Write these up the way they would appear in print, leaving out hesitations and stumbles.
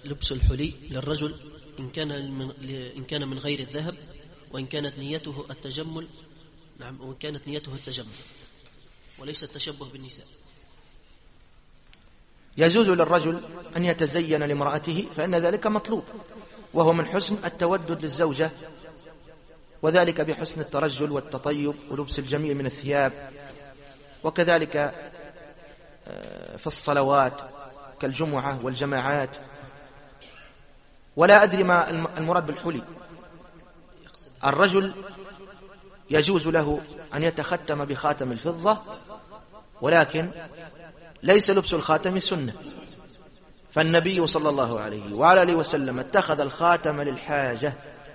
لبس الحلي للرجل إن كان من غير الذهب، وإن كانت نيته التجمل. نعم، وإن كانت نيته التجمل وليس التشبه بالنساء. يجوز للرجل أن يتزين لامرأته، فإن ذلك مطلوب، وهو من حسن التودد للزوجة، وذلك بحسن الترجل والتطيب ولبس الجميل من الثياب، وكذلك في الصلوات كالجمعة والجماعات. ولا أدري ما المراد بالحلي. الرجل يجوز له أن يتختم بخاتم الفضة، ولكن ليس لبس الخاتم سنة، فالنبي صلى الله عليه وعلى آله وسلم اتخذ الخاتم للحاجة،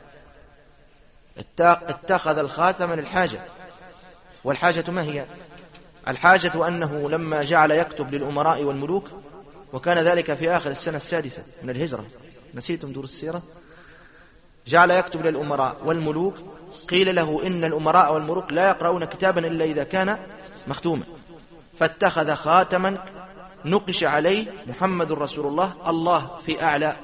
اتخذ الخاتم للحاجة. والحاجة ما هي؟ الحاجة أنه لما جعل يكتب للأمراء والملوك، وكان ذلك في آخر السنة 6 من الهجرة، نسيتم دروس السيرة؟ جعل يكتب للأمراء والملوك، قيل له إن الأمراء والملوك لا يقرؤون كتابا إلا إذا كان مختوما، فاتخذ خاتما نقش عليه محمد رسول الله، الله في أعلى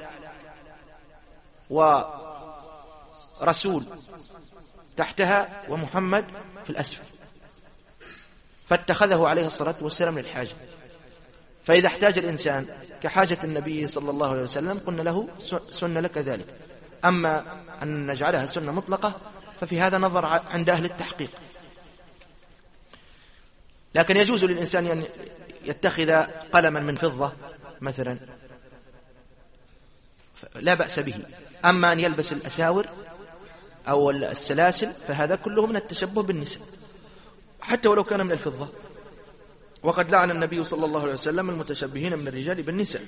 ورسول تحتها ومحمد في الأسفل، فاتخذه عليه الصلاة والسلام للحاجة. فإذا احتاج الإنسان كحاجة النبي صلى الله عليه وسلم قلنا له سنة لك ذلك. أما أن نجعلها سنة مطلقة ففي هذا نظر عند أهل التحقيق. لكن يجوز للإنسان أن يتخذ قلما من فضة مثلا، لا بأس به. أما أن يلبس الأساور أو السلاسل فهذا كله من التشبه بالنساء، حتى ولو كان من الفضة. وقد لعن النبي صلى الله عليه وسلم المتشبهين من الرجال بالنساء.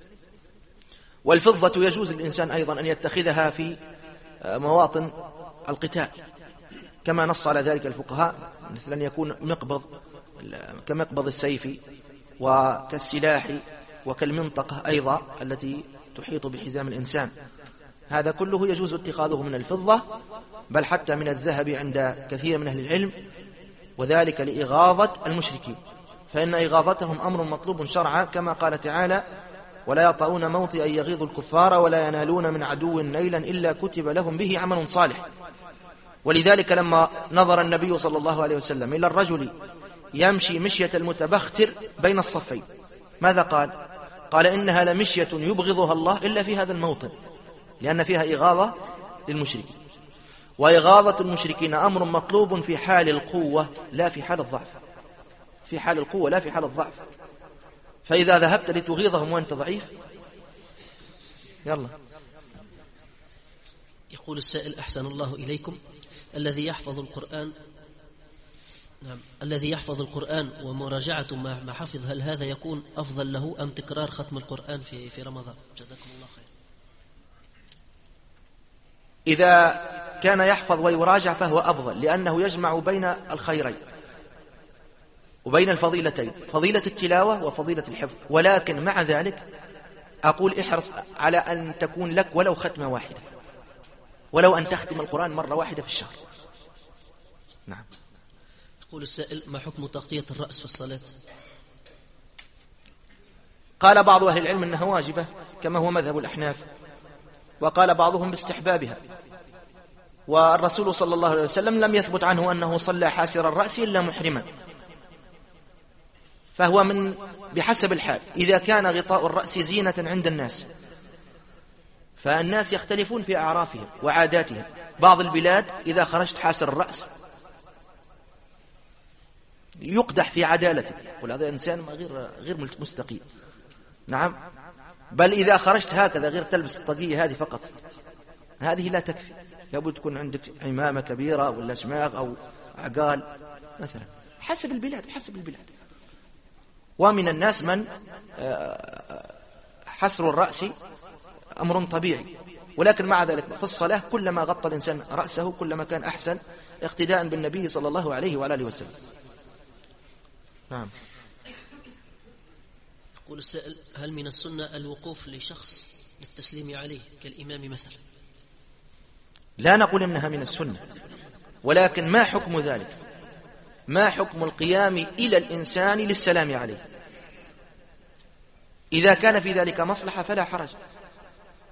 والفضة يجوز للإنسان أيضا أن يتخذها في مواطن القتال، كما نص على ذلك الفقهاء، مثل أن يكون مقبض كمقبض السيف، وكالسلاح، وكالمنطقة أيضا التي تحيط بحزام الإنسان. هذا كله يجوز اتخاذه من الفضة، بل حتى من الذهب عند كثير من أهل العلم، وذلك لإغاظة المشركين، فإن إغاظتهم أمر مطلوب شرعا، كما قال تعالى: ولا يطؤون موطئا يغيظ الكفار ولا ينالون من عدو نيلا إلا كتب لهم به عمل صالح. ولذلك لما نظر النبي صلى الله عليه وسلم إلى الرجل يمشي مشية المتبختر بين الصفين، ماذا قال؟ قال: إنها لمشية يبغضها الله إلا في هذا الموطن، لأن فيها إغاظة للمشركين. وإغاظة المشركين أمر مطلوب في حال القوة لا في حال الضعف، في حال القوة لا في حال الضعف. فإذا ذهبت لتغيظهم وأنت ضعيف، يلا. يقول السائل: أحسن الله إليكم، الذي يحفظ القرآن، نعم، الذي يحفظ القرآن ومراجعة ما حفظ، هل هذا يكون أفضل له أم تكرار ختم القرآن في رمضان؟ جزاكم الله خير. إذا كان يحفظ ويراجع فهو أفضل، لأنه يجمع بين الخيرين وبين الفضيلتين، فضيلة التلاوة وفضيلة الحفظ. ولكن مع ذلك أقول احرص على أن تكون لك ولو ختمة واحدة، ولو أن تختم القرآن مرة واحدة في الشهر. نعم. يقول السائل: ما حكم تغطية الرأس في الصلاة؟ قال بعض أهل العلم أنها واجبة كما هو مذهب الأحناف، وقال بعضهم باستحبابها. والرسول صلى الله عليه وسلم لم يثبت عنه أنه صلى حاسر الرأس إلا محرما، فهو من بحسب الحال. إذا كان غطاء الرأس زينة عند الناس، فالناس يختلفون في أعرافهم وعاداتهم. بعض البلاد إذا خرجت حاسر الرأس يقدح في عدالته، وهذا إنسان غير مستقيم. نعم، بل إذا خرجت هكذا غير تلبس الطاقية هذه فقط، هذه لا تكفي، لابد تكون عندك عمامة كبيرة ولا شماغ أو عقال مثلا، حسب البلاد بحسب البلاد. ومن الناس من حسر الرأس أمر طبيعي، ولكن مع ذلك في الصلاة كلما غطى الإنسان رأسه كلما كان أحسن، اقتداء بالنبي صلى الله عليه وآله وسلم. نعم. يقول السائل: هل من السنة الوقوف لشخص للتسليم عليه كالإمام مثلا؟ لا نقول إنها من السنة، ولكن ما حكم ذلك؟ ما حكم القيام إلى الإنسان للسلام عليه؟ إذا كان في ذلك مصلحة فلا حرج،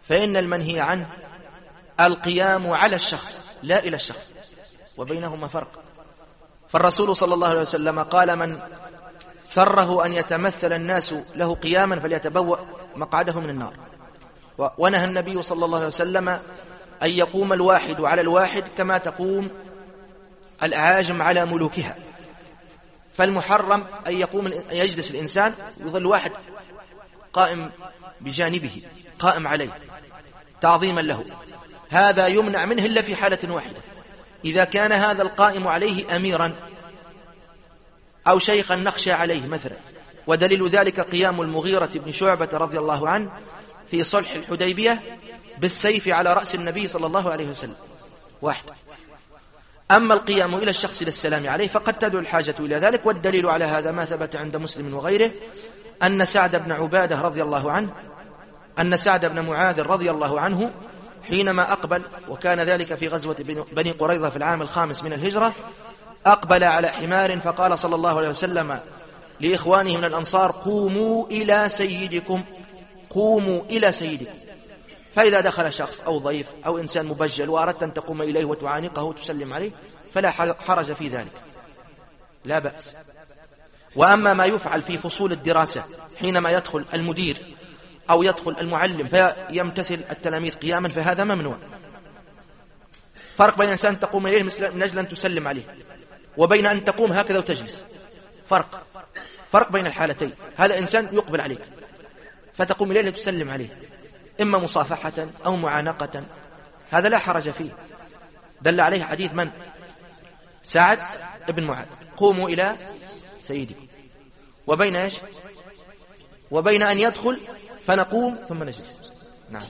فإن المنهي عنه القيام على الشخص لا إلى الشخص، وبينهما فرق. فالرسول صلى الله عليه وسلم قال: من سره أن يتمثل الناس له قياما فليتبوأ مقعده من النار. ونهى النبي صلى الله عليه وسلم أن يقوم الواحد على الواحد كما تقوم الأعاجم على ملوكها. فالمحرم أن يجلس الإنسان يظل واحد قائم بجانبه، قائم عليه تعظيما له، هذا يمنع منه إلا في حالة واحدة: إذا كان هذا القائم عليه أميرا أو شيخا نخشى عليه مثلا. ودليل ذلك قيام المغيرة بن شعبة رضي الله عنه في صلح الحديبية بالسيف على رأس النبي صلى الله عليه وسلم، واحد. أما القيام إلى الشخص للسلام عليه فقد تدعو الحاجة إلى ذلك. والدليل على هذا ما ثبت عند مسلم وغيره أن سعد بن عبادة رضي الله عنه أن سعد بن معاذ رضي الله عنه حينما أقبل، وكان ذلك في غزوة بني قريظة في العام 5 من الهجرة، أقبل على حمار فقال صلى الله عليه وسلم لإخوانه من الأنصار: قوموا إلى سيدكم، قوموا إلى سيدكم. فإذا دخل شخص أو ضيف أو إنسان مبجل وأردت أن تقوم إليه وتعانقه وتسلم عليه فلا حرج في ذلك، لا بأس. وأما ما يفعل في فصول الدراسة حينما يدخل المدير أو يدخل المعلم فيمتثل التلاميذ قياما فهذا ممنوع. فرق بين إنسان تقوم إليه من أجل أن تسلم عليه وبين أن تقوم هكذا وتجلس، فرق بين الحالتين. هذا إنسان يقبل عليك فتقوم إليه لتسلم عليه، إما مصافحة أو معانقة، هذا لا حرج فيه. دل عليه حديث من؟ سعد بن معاذ: قوموا إلى سيدكم. وبين إيش؟ وبين أن يدخل فنقوم ثم نجلس. نعم.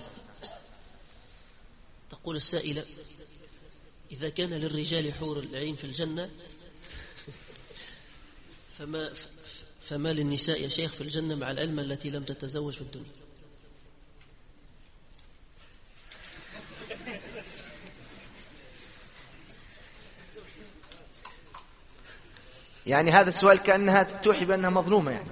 تقول السائلة: إذا كان للرجال حور العين في الجنة فما للنساء يا شيخ في الجنة مع العلم التي لم تتزوج في الدنيا؟ يعني هذا السؤال كأنها توحي بأنها مظلومة يعني.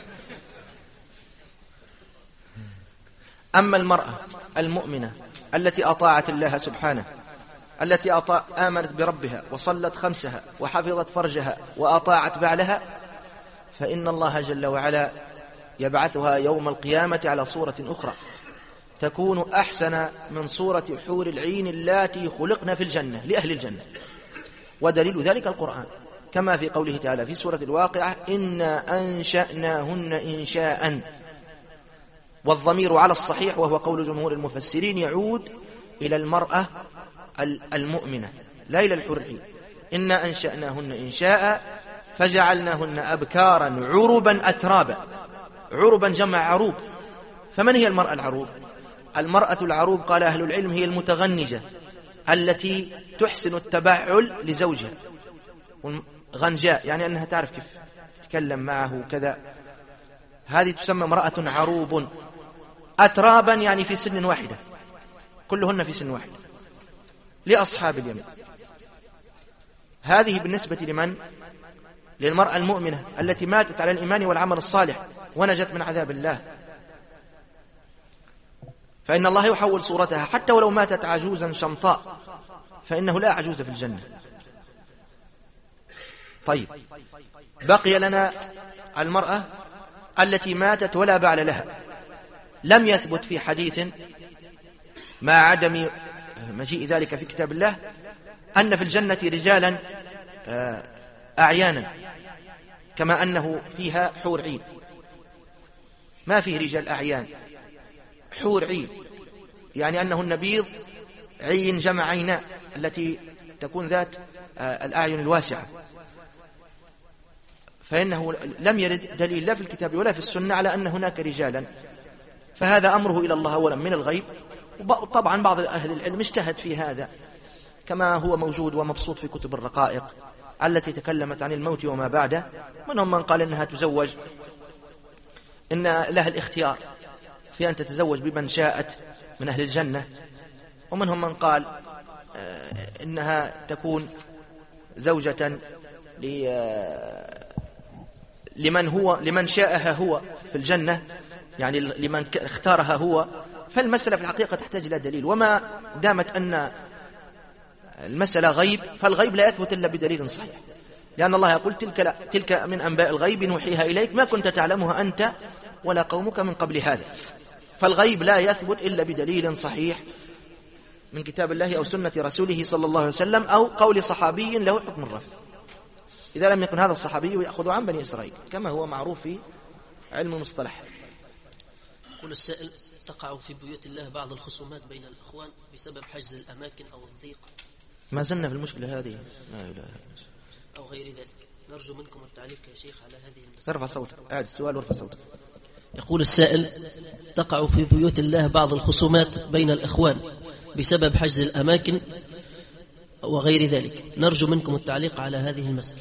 أما المرأة المؤمنة التي أطاعت الله سبحانه، التي آمنت بربها وصلت خمسها وحفظت فرجها وأطاعت بعلها، فإن الله جل وعلا يبعثها يوم القيامة على صورة أخرى تكون أحسن من صورة حور العين اللاتي خلقن في الجنة لأهل الجنة. ودليل ذلك القرآن، كما في قوله تعالى في سورة الواقعة: إنا أنشأناهن إنشاء. والضمير على الصحيح وهو قول جمهور المفسرين يعود إلى المرأة المؤمنة لا إلى الحور العين. إنا أنشأناهن إنشاء فجعلناهن أبكارا عربا أترابا. عربا جمع عروب. فمن هي المرأة العروب؟ المرأة العروب قال أهل العلم هي المتغنجة التي تحسن التبعل لزوجها، غنجاء يعني أنها تعرف كيف تتكلم معه كذا، هذه تسمى امرأة عروب. أترابا يعني في سن واحدة، كلهن في سن واحدة لأصحاب اليمين. هذه بالنسبة لمن؟ للمرأة المؤمنة التي ماتت على الإيمان والعمل الصالح ونجت من عذاب الله، فإن الله يحول صورتها حتى ولو ماتت عجوزا شمطاء فإنه لا عجوز في الجنة. طيب، بقي لنا المرأة التي ماتت ولا بعل لها. لم يثبت في حديث مع عدم مجيء ذلك في كتاب الله أن في الجنة رجالا أعيانا كما أنه فيها حور عين. ما فيه رجال أعيان، حور عين يعني أنهن بيض عين جمع عيناء التي تكون ذات الأعين الواسعة. فإنه لم يرد دليل لا في الكتاب ولا في السنة على أن هناك رجالا، فهذا أمره إلى الله أولا من الغيب. طبعا بعض أهل العلم اجتهد في هذا كما هو موجود ومبسوط في كتب الرقائق التي تكلمت عن الموت وما بعده. منهم من قال إنها تزوج، إن لها الاختيار في أن تتزوج بمن شاءت من أهل الجنة، ومنهم من قال إنها تكون زوجة لمن شاءها هو في الجنة يعني لمن اختارها هو، فالمسألة في الحقيقة تحتاج إلى دليل. وما دامت أن المسألة غيب فالغيب لا يثبت إلا بدليل صحيح، لأن الله يقول تلك من أنباء الغيب نوحيها إليك ما كنت تعلمها أنت ولا قومك من قبل هذا. فالغيب لا يثبت إلا بدليل صحيح من كتاب الله أو سنة رسوله صلى الله عليه وسلم أو قول صحابي له حكم الرفع. إذا لم يكن هذا الصحابي يأخذ عن بني إسرائيل كما هو معروف في علم المصطلح. يقول السائل: تقع في بيوت الله بعض الخصومات بين الأخوان بسبب حجز الأماكن أو الضيق. ما زلنا في المشكلة هذه، لا إله إلا الله، أو غير ذلك. نرجو منكم التعليق يا شيخ على هذه المسألة. ارفع صوتك، أعد السؤال وارفع صوتك. يقول السائل: تقع في بيوت الله بعض الخصومات بين الإخوان بسبب حجز الأماكن وغير ذلك. نرجو منكم التعليق على هذه المسألة.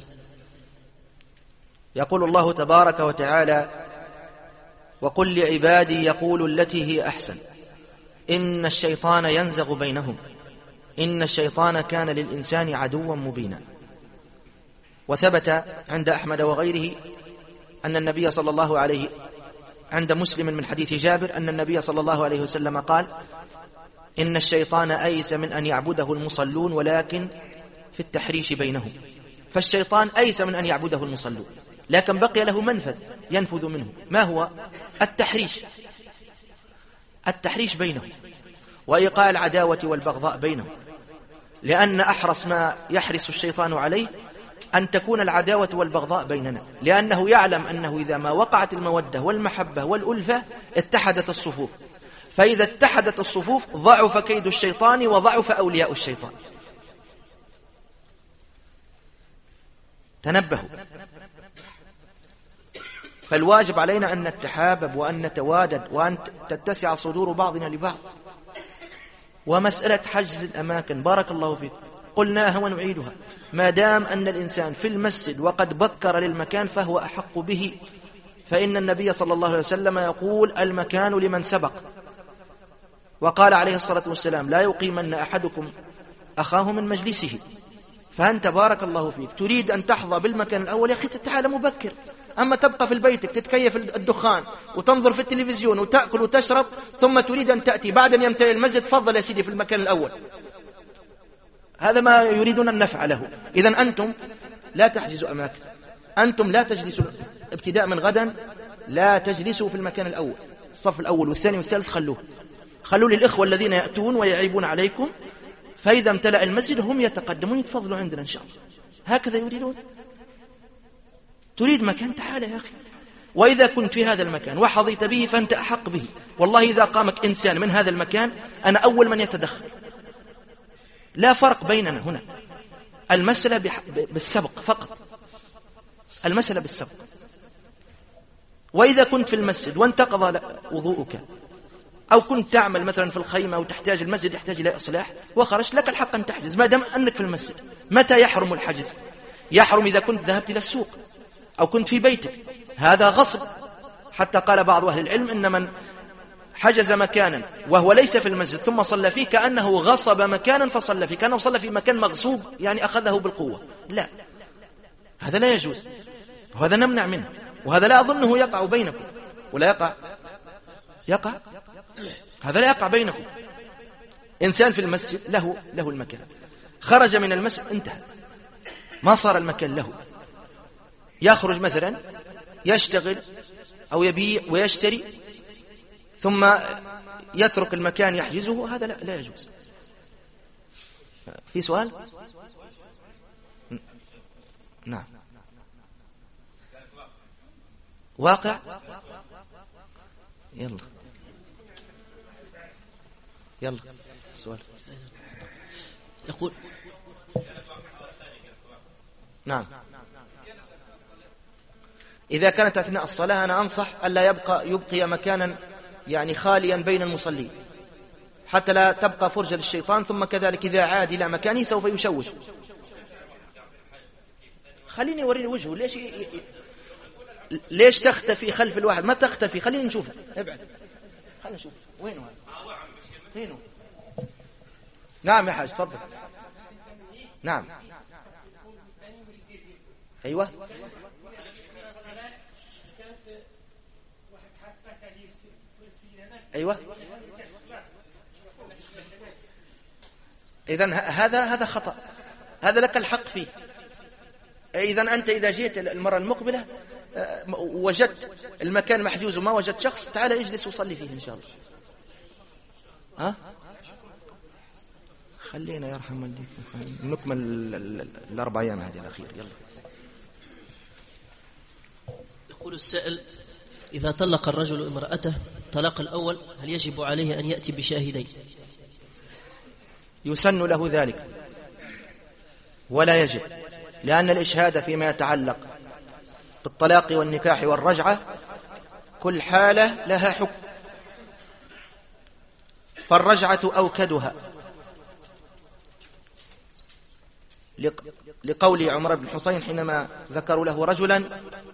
يقول الله تبارك وتعالى: وقل لعبادي يقولوا التي هي أحسن إن الشيطان ينزغ بينهم إن الشيطان كان للإنسان عدوا مبينا. وثبت عند أحمد وغيره أن النبي صلى الله عليه عند مسلم من حديث جابر أن النبي صلى الله عليه وسلم قال: إن الشيطان أيس من أن يعبده المصلون ولكن في التحريش بينهم. فالشيطان أيس من أن يعبده المصلون، لكن بقي له منفذ ينفذ منه، ما هو؟ التحريش بينهم وإيقاع العداوة والبغضاء بينهم، لأن أحرص ما يحرص الشيطان عليه أن تكون العداوة والبغضاء بيننا، لأنه يعلم أنه إذا ما وقعت المودة والمحبة والألفة اتحدت الصفوف، فإذا اتحدت الصفوف ضعف كيد الشيطان وضعف أولياء الشيطان. تنبهوا. فالواجب علينا أن نتحابب وأن نتوادد وأن تتسع صدور بعضنا لبعض. ومسألة حجز الأماكن بارك الله فيك قلناها ونعيدها، ما دام أن الإنسان في المسجد وقد بكر للمكان فهو أحق به، فإن النبي صلى الله عليه وسلم يقول: المكان لمن سبق. وقال عليه الصلاة والسلام: لا يقيمن أحدكم أخاه من مجلسه. فأنت بارك الله فيك تريد أن تحظى بالمكان الأول، يا أخي تعال مبكر. أما تبقى في بيتك تتكيف الدخان وتنظر في التلفزيون وتأكل وتشرب ثم تريد أن تأتي بعد أن يمتلئ المسجد، تفضل يا سيدي في المكان الأول. هذا ما يريدون أن نفعله. إذن أنتم لا تحجزوا أماكن، أنتم لا تجلسوا ابتداء من غدا، لا تجلسوا في المكان الأول، الصف الأول والثاني والثالث خلوا للإخوة الذين يأتون ويعيبون عليكم، فإذا امتلأ المسجد هم يتقدمون يتفضلوا عندنا إن شاء الله. هكذا يريدون. تريد مكان، تعال يا أخي. وإذا كنت في هذا المكان وحظيت به فأنت أحق به. والله إذا قامك إنسان من هذا المكان أنا أول من يتدخل. لا فرق بيننا هنا، المسألة بالسبق فقط، المسألة بالسبق. وإذا كنت في المسجد وانتقض وضوءك أو كنت تعمل مثلا في الخيمة وتحتاج المسجد يحتاج إلى إصلاح وخرجت، لك الحق أن تحجز ما دام أنك في المسجد. متى يحرم الحجز؟ يحرم إذا كنت ذهبت إلى السوق أو كنت في بيتك، هذا غصب. حتى قال بعض أهل العلم إن من حجز مكانا وهو ليس في المسجد ثم صلى فيه كأنه غصب مكانا فصلى فيه، كأنه صلى في مكان مغصوب، يعني أخذه بالقوة. لا، هذا لا يجوز، وهذا نمنع منه، وهذا لا أظنه يقع بينكم، ولا يقع هذا لا يقع بينكم. إنسان في المسجد له المكان، خرج من المسجد انتهى، ما صار المكان له. يخرج مثلا يشتغل أو يبيع ويشتري ثم يترك المكان يحجزه، هذا لا يجوز. في سؤال؟ نعم. واقع؟ يلا السؤال. يقول: نعم. إذا كانت أثناء الصلاة أنا أنصح ألا يبقي مكانا يعني خاليا بين المصلين حتى لا تبقى فرجة للشيطان، ثم كذلك إذا عاد إلى مكانه سوف يشوش. خليني أوريني وجهه. ليش تختفي خلف الواحد؟ ما تختفي، خليني نشوفه. ابعد، خلينا نشوف وينه هذا. فينه؟ نعم يا حاج تفضل. نعم. أيوة. أيوة. إذن هذا خطأ، هذا لك الحق فيه. إذن أنت إذا جئت المرة المقبلة وجدت المكان محجوز وما وجدت شخص، تعال اجلس وصلي فيه إن شاء الله. ها؟ خلينا يرحم الله نكمل 4 أيام هذه الأخير. يلا. يقول السائل: إذا طلق الرجل امرأته طلاق الأول هل يجب عليه أن يأتي بشاهدين؟ يسن له ذلك ولا يجب، لأن الإشهاد فيما يتعلق بالطلاق والنكاح والرجعة كل حالة لها حكم، فالرجعة أوكدها، لقول عمر بن حسين حينما ذكروا له رجلا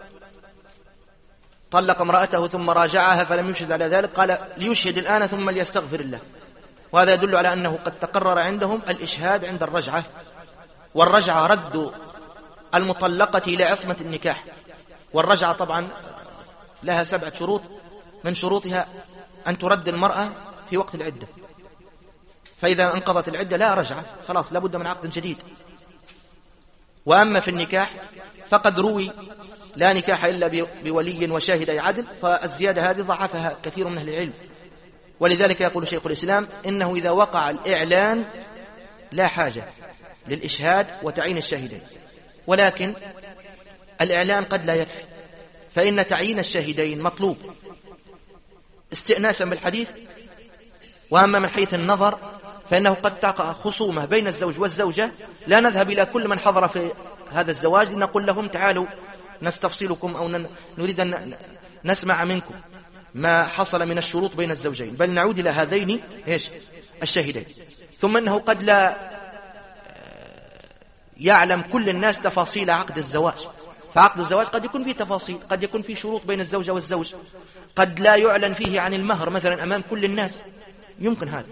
طلق امرأته ثم راجعها فلم يشهد على ذلك، قال ليشهد الآن ثم ليستغفر الله. وهذا يدل على أنه قد تقرر عندهم الإشهاد عند الرجعة، والرجعة رد المطلقة إلى عصمة النكاح، والرجعة طبعا لها 7 شروط، من شروطها أن ترد المرأة في وقت العدة، فإذا انقضت العدة لا رجعة، خلاص لابد من عقد جديد. وأما في النكاح فقد روي لا نكاح إلا بولي وشاهدي عدل، فالزيادة هذه ضعفها كثير من أهل العلم. ولذلك يقول شيخ الإسلام إنه إذا وقع الإعلان لا حاجة للإشهاد وتعيين الشاهدين، ولكن الإعلان قد لا يكفي، فإن تعيين الشاهدين مطلوب استئناسا بالحديث. وأما من حيث النظر فإنه قد تقع خصومة بين الزوج والزوجة، لا نذهب إلى كل من حضر في هذا الزواج لنقول لهم تعالوا نستفصلكم أو نريد أن نسمع منكم ما حصل من الشروط بين الزوجين، بل نعود إلى هذين الشاهدين. ثم أنه قد لا يعلم كل الناس تفاصيل عقد الزواج، فعقد الزواج قد يكون فيه تفاصيل، قد يكون فيه شروط بين الزوجة والزوج، قد لا يعلن فيه عن المهر مثلا أمام كل الناس، يمكن هذا.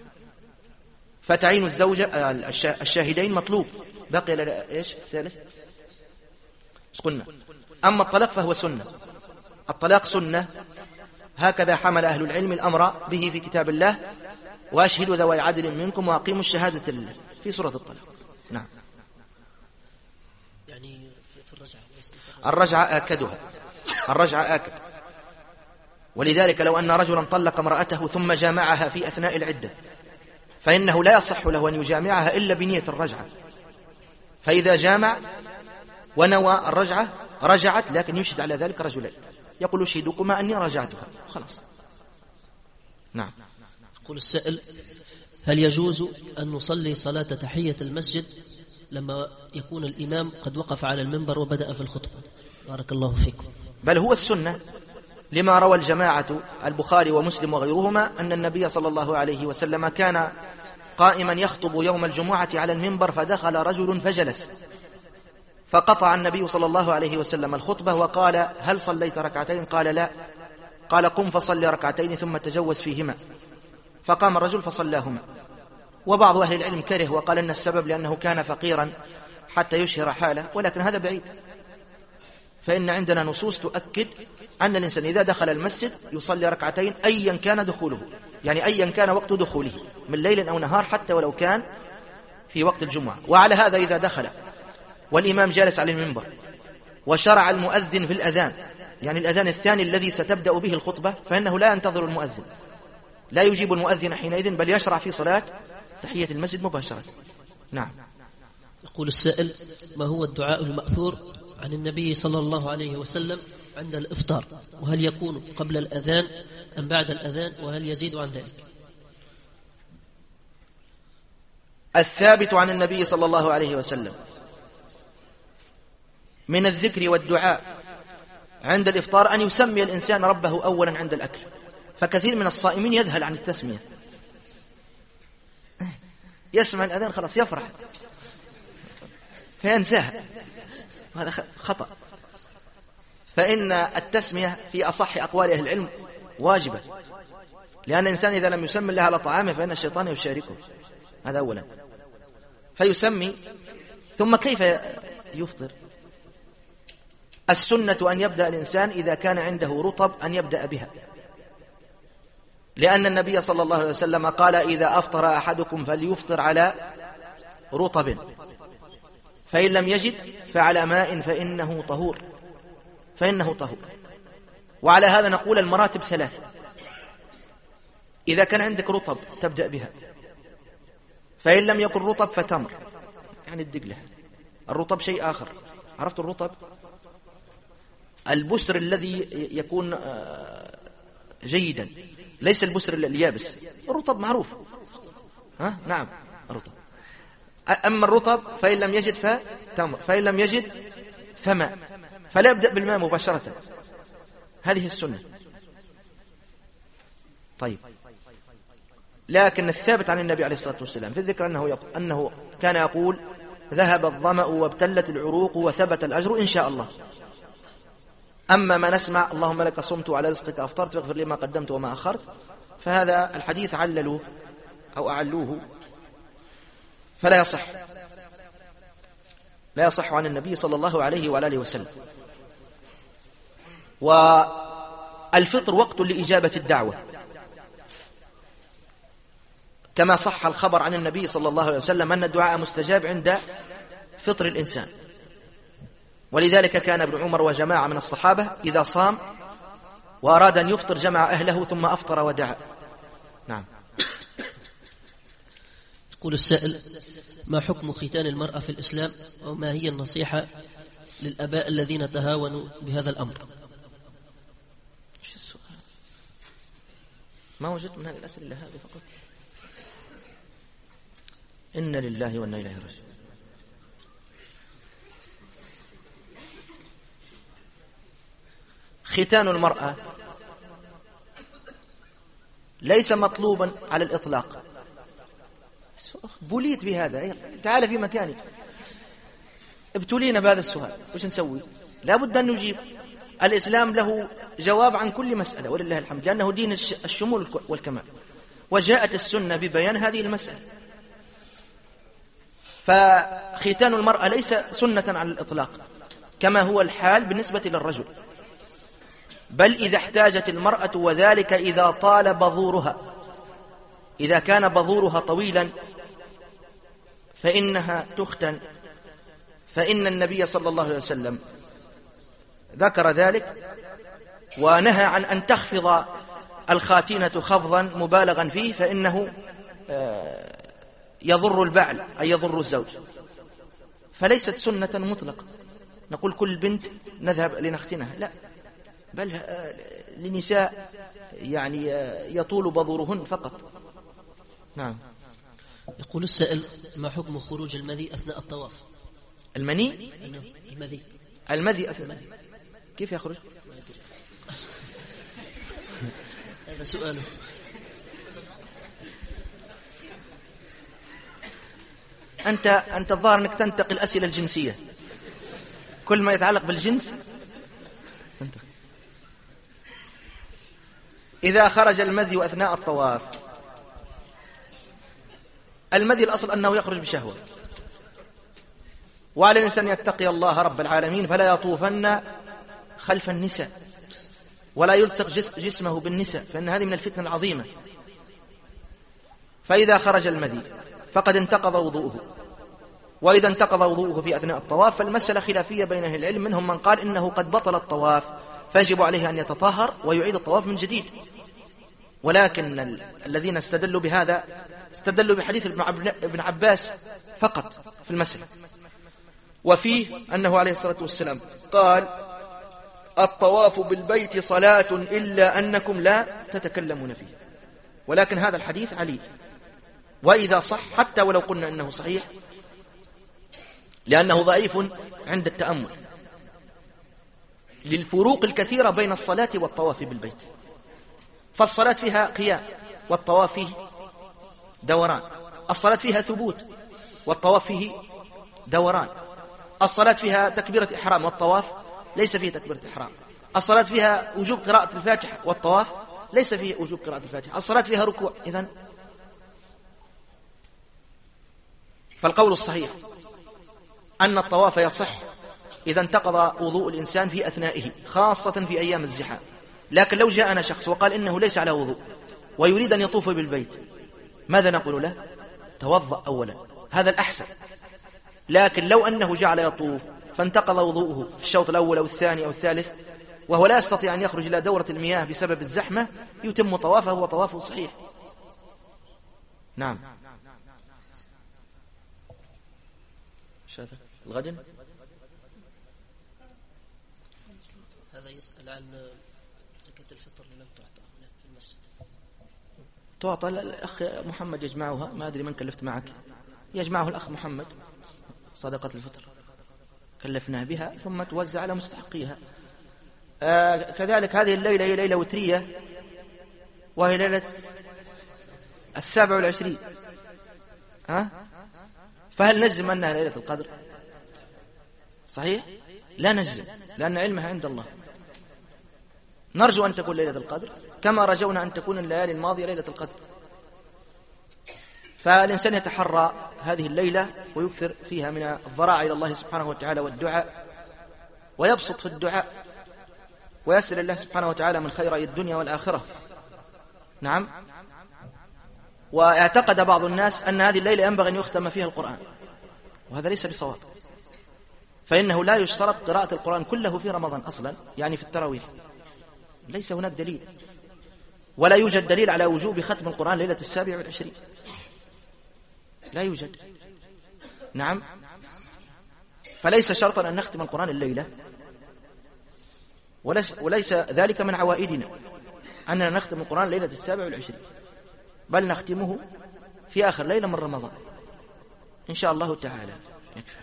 فتعين الزوجة الشاهدين مطلوب. بقي لنا إيش الثالث؟ قلنا أما الطلاق فهو سنة، الطلاق سنة، هكذا حمل أهل العلم الأمر به في كتاب الله: وأشهدوا ذوي عدل منكم وأقيموا الشهادة لله، في سورة الطلاق. نعم. يعني في الرجعة آكدها، الرجعة آكد. ولذلك لو أن رجلا طلق امرأته ثم جامعها في أثناء العدة فإنه لا يصح له أن يجامعها إلا بنية الرجعة، فإذا جامع ونوى الرجعة رجعت، لكن يشهد على ذلك رجلين، يقول أشهدكما أني رجعتها، خلاص. نعم. يقول السائل: هل يجوز أن نصلي صلاة تحية المسجد لما يكون الإمام قد وقف على المنبر وبدأ في الخطبة؟ بارك الله فيكم. بل هو السنة، لما روى الجماعة البخاري ومسلم وغيرهما أن النبي صلى الله عليه وسلم كان قائما يخطب يوم الجمعة على المنبر، فدخل رجل فجلس، فقطع النبي صلى الله عليه وسلم الخطبة وقال: هل صليت ركعتين؟ قال: لا. قال: قم فصل ركعتين ثم تجوز فيهما. فقام الرجل فصلاهما. وبعض أهل العلم كره وقال أن السبب لأنه كان فقيرا حتى يشهر حاله، ولكن هذا بعيد، فإن عندنا نصوص تؤكد أن الإنسان إذا دخل المسجد يصلي ركعتين أيا كان دخوله، يعني أيا كان وقت دخوله من ليل أو نهار، حتى ولو كان في وقت الجمعة. وعلى هذا إذا دخل والإمام جالس على المنبر وشرع المؤذن في الأذان، يعني الأذان الثاني الذي ستبدأ به الخطبة، فإنه لا ينتظر المؤذن، لا يجيب المؤذن حينئذ، بل يشرع في صلاة تحية المسجد مباشرة. نعم. يقول السائل: ما هو الدعاء المأثور عن النبي صلى الله عليه وسلم عند الإفطار؟ وهل يكون قبل الأذان أم بعد الأذان؟ وهل يزيد عن ذلك؟ الثابت عن النبي صلى الله عليه وسلم من الذكر والدعاء عند الإفطار أن يسمي الإنسان ربه أولا عند الأكل، فكثير من الصائمين يذهل عن التسمية، يسمع الأذان خلاص يفرح فينساها، هذا خطأ. فإن التسمية في أصح أقوال أهل العلم واجبة، لأن الإنسان إذا لم يسمي الله على طعامه فإن الشيطان يشاركه، هذا أولا. فيسمي، ثم كيف يفطر؟ السنة أن يبدأ الإنسان إذا كان عنده رطب أن يبدأ بها، لأن النبي صلى الله عليه وسلم قال إذا أفطر أحدكم فليفطر على رطب، فإن لم يجد فعلى ماء فإنه طهور. وعلى هذا نقول المراتب 3. إذا كان عندك رطب تبدأ بها، فإن لم يكن رطب فتمر، يعني الدقلة. الرطب شيء آخر، عرفت الرطب؟ البسر الذي يكون جيدا، ليس البسر اليابس. الرطب معروف، نعم الرطب. أما الرطب فإن لم يجد فتمر، فإن لم يجد فماء، فلا يبدأ بالماء مباشرة. هذه السنة. طيب، لكن الثابت عن النبي عليه الصلاة والسلام في الذكر أنه كان يقول ذهب الظمأ وابتلت العروق وثبت الأجر إن شاء الله. أما ما نسمع اللهم لك صمت وعلى رزقك أفطرت واغفر لي ما قدمت وما أخرت، فهذا الحديث عللوه أو أعلوه، فلا يصح، لا يصح عن النبي صلى الله عليه وعلى آله وسلم. والفطر وقت لإجابة الدعوة، كما صح الخبر عن النبي صلى الله عليه وسلم أن الدعاء مستجاب عند فطر الإنسان. ولذلك كان ابن عمر وجماعة من الصحابة إذا صام وأراد أن يفطر جمع أهله ثم أفطر ودعا. نعم. يقول السائل: ما حكم ختان المرأة في الإسلام، وما هي النصيحة للآباء الذين تهاونوا بهذا الأمر؟ ما وجدت من هذه الأسئلة هذه فقط. إن لله وإنا إليه راجعون. ختان المرأة ليس مطلوبا على الإطلاق. بليت بهذا، تعال في مكاني، ابتلينا بهذا السؤال، وش نسوي؟ لا بد أن نجيب. الإسلام له جواب عن كل مسألة ولله الحمد، لأنه دين الشمول والكمال، وجاءت السنة ببيان هذه المسألة. فختان المرأة ليس سنة على الإطلاق كما هو الحال بالنسبة للرجل، بل إذا احتاجت المرأة، وذلك إذا طال بذورها، إذا كان بذورها طويلا فإنها تختن، فإن النبي صلى الله عليه وسلم ذكر ذلك ونهى عن أن تخفض الخاتنة خفضا مبالغا فيه، فإنه يضر البعل أي يضر الزوج. فليست سنة مطلقة نقول كل بنت نذهب لنختنها، لا، بل لنساء يعني يطول بذورهن فقط. نعم. يقول السائل: ما حكم خروج المذي أثناء الطواف؟ المذي كيف يخرج؟ هذا سؤاله. أنت الظاهر أنك تنتقل الأسئلة الجنسية، كل ما يتعلق بالجنس تنتقل. إذا خرج المذي أثناء الطواف، المذي الأصل أنه يخرج بشهوة، وعلى الإنسان يتقي الله رب العالمين فلا يطوفن خلف النساء ولا يلصق جسمه بالنساء، فإن هذه من الفتنة العظيمة. فإذا خرج المذي فقد انتقض وضوءه، وإذا انتقض وضوءه في أثناء الطواف فالمسألة خلافية بين أهل العلم، منهم من قال إنه قد بطل الطواف فيجب عليه أن يتطهر ويعيد الطواف من جديد، ولكن الذين استدلوا بهذا استدلوا بحديث ابن عباس فقط في المسألة، وفيه أنه عليه الصلاة والسلام قال: الطواف بالبيت صلاة إلا أنكم لا تتكلمون فيه. ولكن هذا الحديث عليل، وإذا صح حتى ولو قلنا أنه صحيح لأنه ضعيف عند التأمل للفروق الكثيرة بين الصلاة والطواف بالبيت. فالصلاة فيها قيام والطواف فيه دوران، الصلاة فيها ثبوت والطواف فيه دوران، الصلاة فيها تكبيرة إحرام والطواف ليس فيه تكبيرة إحرام، الصلاة فيها وجوب قراءة الفاتحة والطواف ليس فيه وجوب قراءة الفاتحة، الصلاة فيها ركوع. إذن فالقول الصحيح أن الطواف يصح إذا انتقض وضوء الإنسان في أثنائه، خاصة في أيام الزحام. لكن لو جاءنا شخص وقال إنه ليس على وضوء ويريد أن يطوف بالبيت، ماذا نقول له؟ توضأ أولا، هذا الأحسن. لكن لو أنه جعل يطوف فانتقض وضوءه في الشوط الأول أو الثاني أو الثالث وهو لا يستطيع أن يخرج إلى دورة المياه بسبب الزحمة، يتم طوافه وطوافه صحيح. نعم. الغد هذا يسأل عن زكاة الفطر لمن تعطى هنا في المسجد. تعطى الأخ محمد يجمعها، ما أدري من كلفت معك، يجمعه الأخ محمد صدقة الفطر، كلفناه بها ثم توزع على مستحقيها. كذلك هذه الليلة هي ليلة وترية، وهي ليلة 27. فهل نجزم أنها ليلة القدر؟ صحيح لا نجزم، لأن علمها عند الله. نرجو أن تكون ليلة القدر كما رجونا أن تكون الليالي الماضية ليلة القدر. فالإنسان يتحرى هذه الليلة ويكثر فيها من الضراعة إلى الله سبحانه وتعالى والدعاء، ويبسط في الدعاء ويسأل الله سبحانه وتعالى من خيري الدنيا والآخرة. نعم. واعتقد بعض الناس أن هذه الليلة ينبغي أن يختم فيها القرآن، وهذا ليس بصواب، فإنه لا يشترط قراءة القرآن كله في رمضان أصلا، يعني في التراويح ليس هناك دليل، ولا يوجد دليل على وجوب ختم القرآن ليلة 27، لا يوجد. نعم. فليس شرطا أن نختم القرآن الليلة، وليس ذلك من عوائدنا أننا نختم القرآن ليلة 27، بل نختمه في آخر ليلة من رمضان إن شاء الله تعالى. يكفي.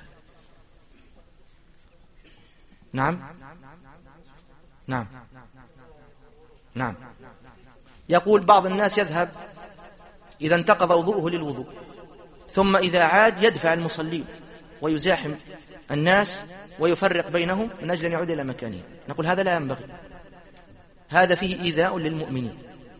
نعم. نعم. نعم. يقول بعض الناس يذهب إذا انتقض وضوءه للوضوء، ثم إذا عاد يدفع المصلين ويزاحم الناس ويفرق بينهم من أجل أن يعود إلى مكانه. نقول هذا لا ينبغي، هذا فيه إيذاء للمؤمنين.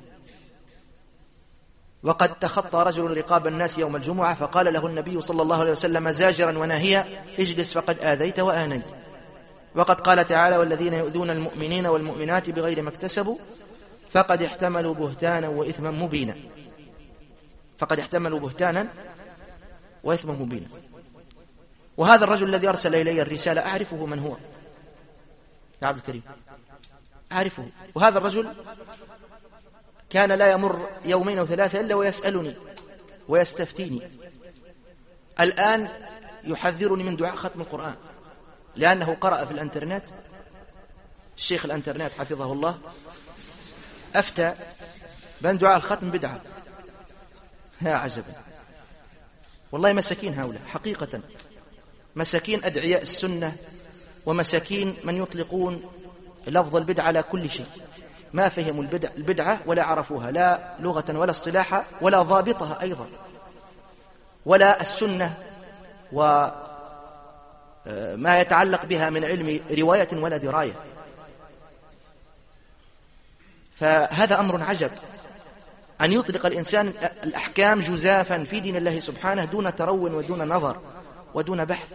وقد تخطى رجل رقاب الناس يوم الجمعة فقال له النبي صلى الله عليه وسلم زاجرا وناهيا: اجلس فقد آذيت وآنيت. وقد قال تعالى: والذين يؤذون المؤمنين والمؤمنات بغير ما اكتسبوا فقد احتملوا بهتانا وإثما مبينا. فقد احتملوا بهتانا وإثما مبينا. وهذا الرجل الذي أرسل إلي الرسالة أعرفه من هو يا عبد الكريم، أعرفه. وهذا الرجل كان لا يمر يومين أو ثلاثة إلا ويسألني ويستفتيني. الآن يحذرني من دعاء ختم القرآن، لأنه قرأ في الانترنت، الشيخ الانترنت حفظه الله أفتى بأن دعاء الختم بدعة. يا عجبا، والله مساكين هؤلاء حقيقة، مساكين أدعياء السنة، ومساكين من يطلقون لفظ البدعة على كل شيء، ما فهموا البدعة ولا عرفوها، لا لغة ولا اصطلاحا ولا ضابطها أيضا، ولا السنة وما يتعلق بها من علم رواية ولا دراية. فهذا أمر عجب أن يطلق الإنسان الأحكام جزافا في دين الله سبحانه دون ترون ودون نظر ودون بحث.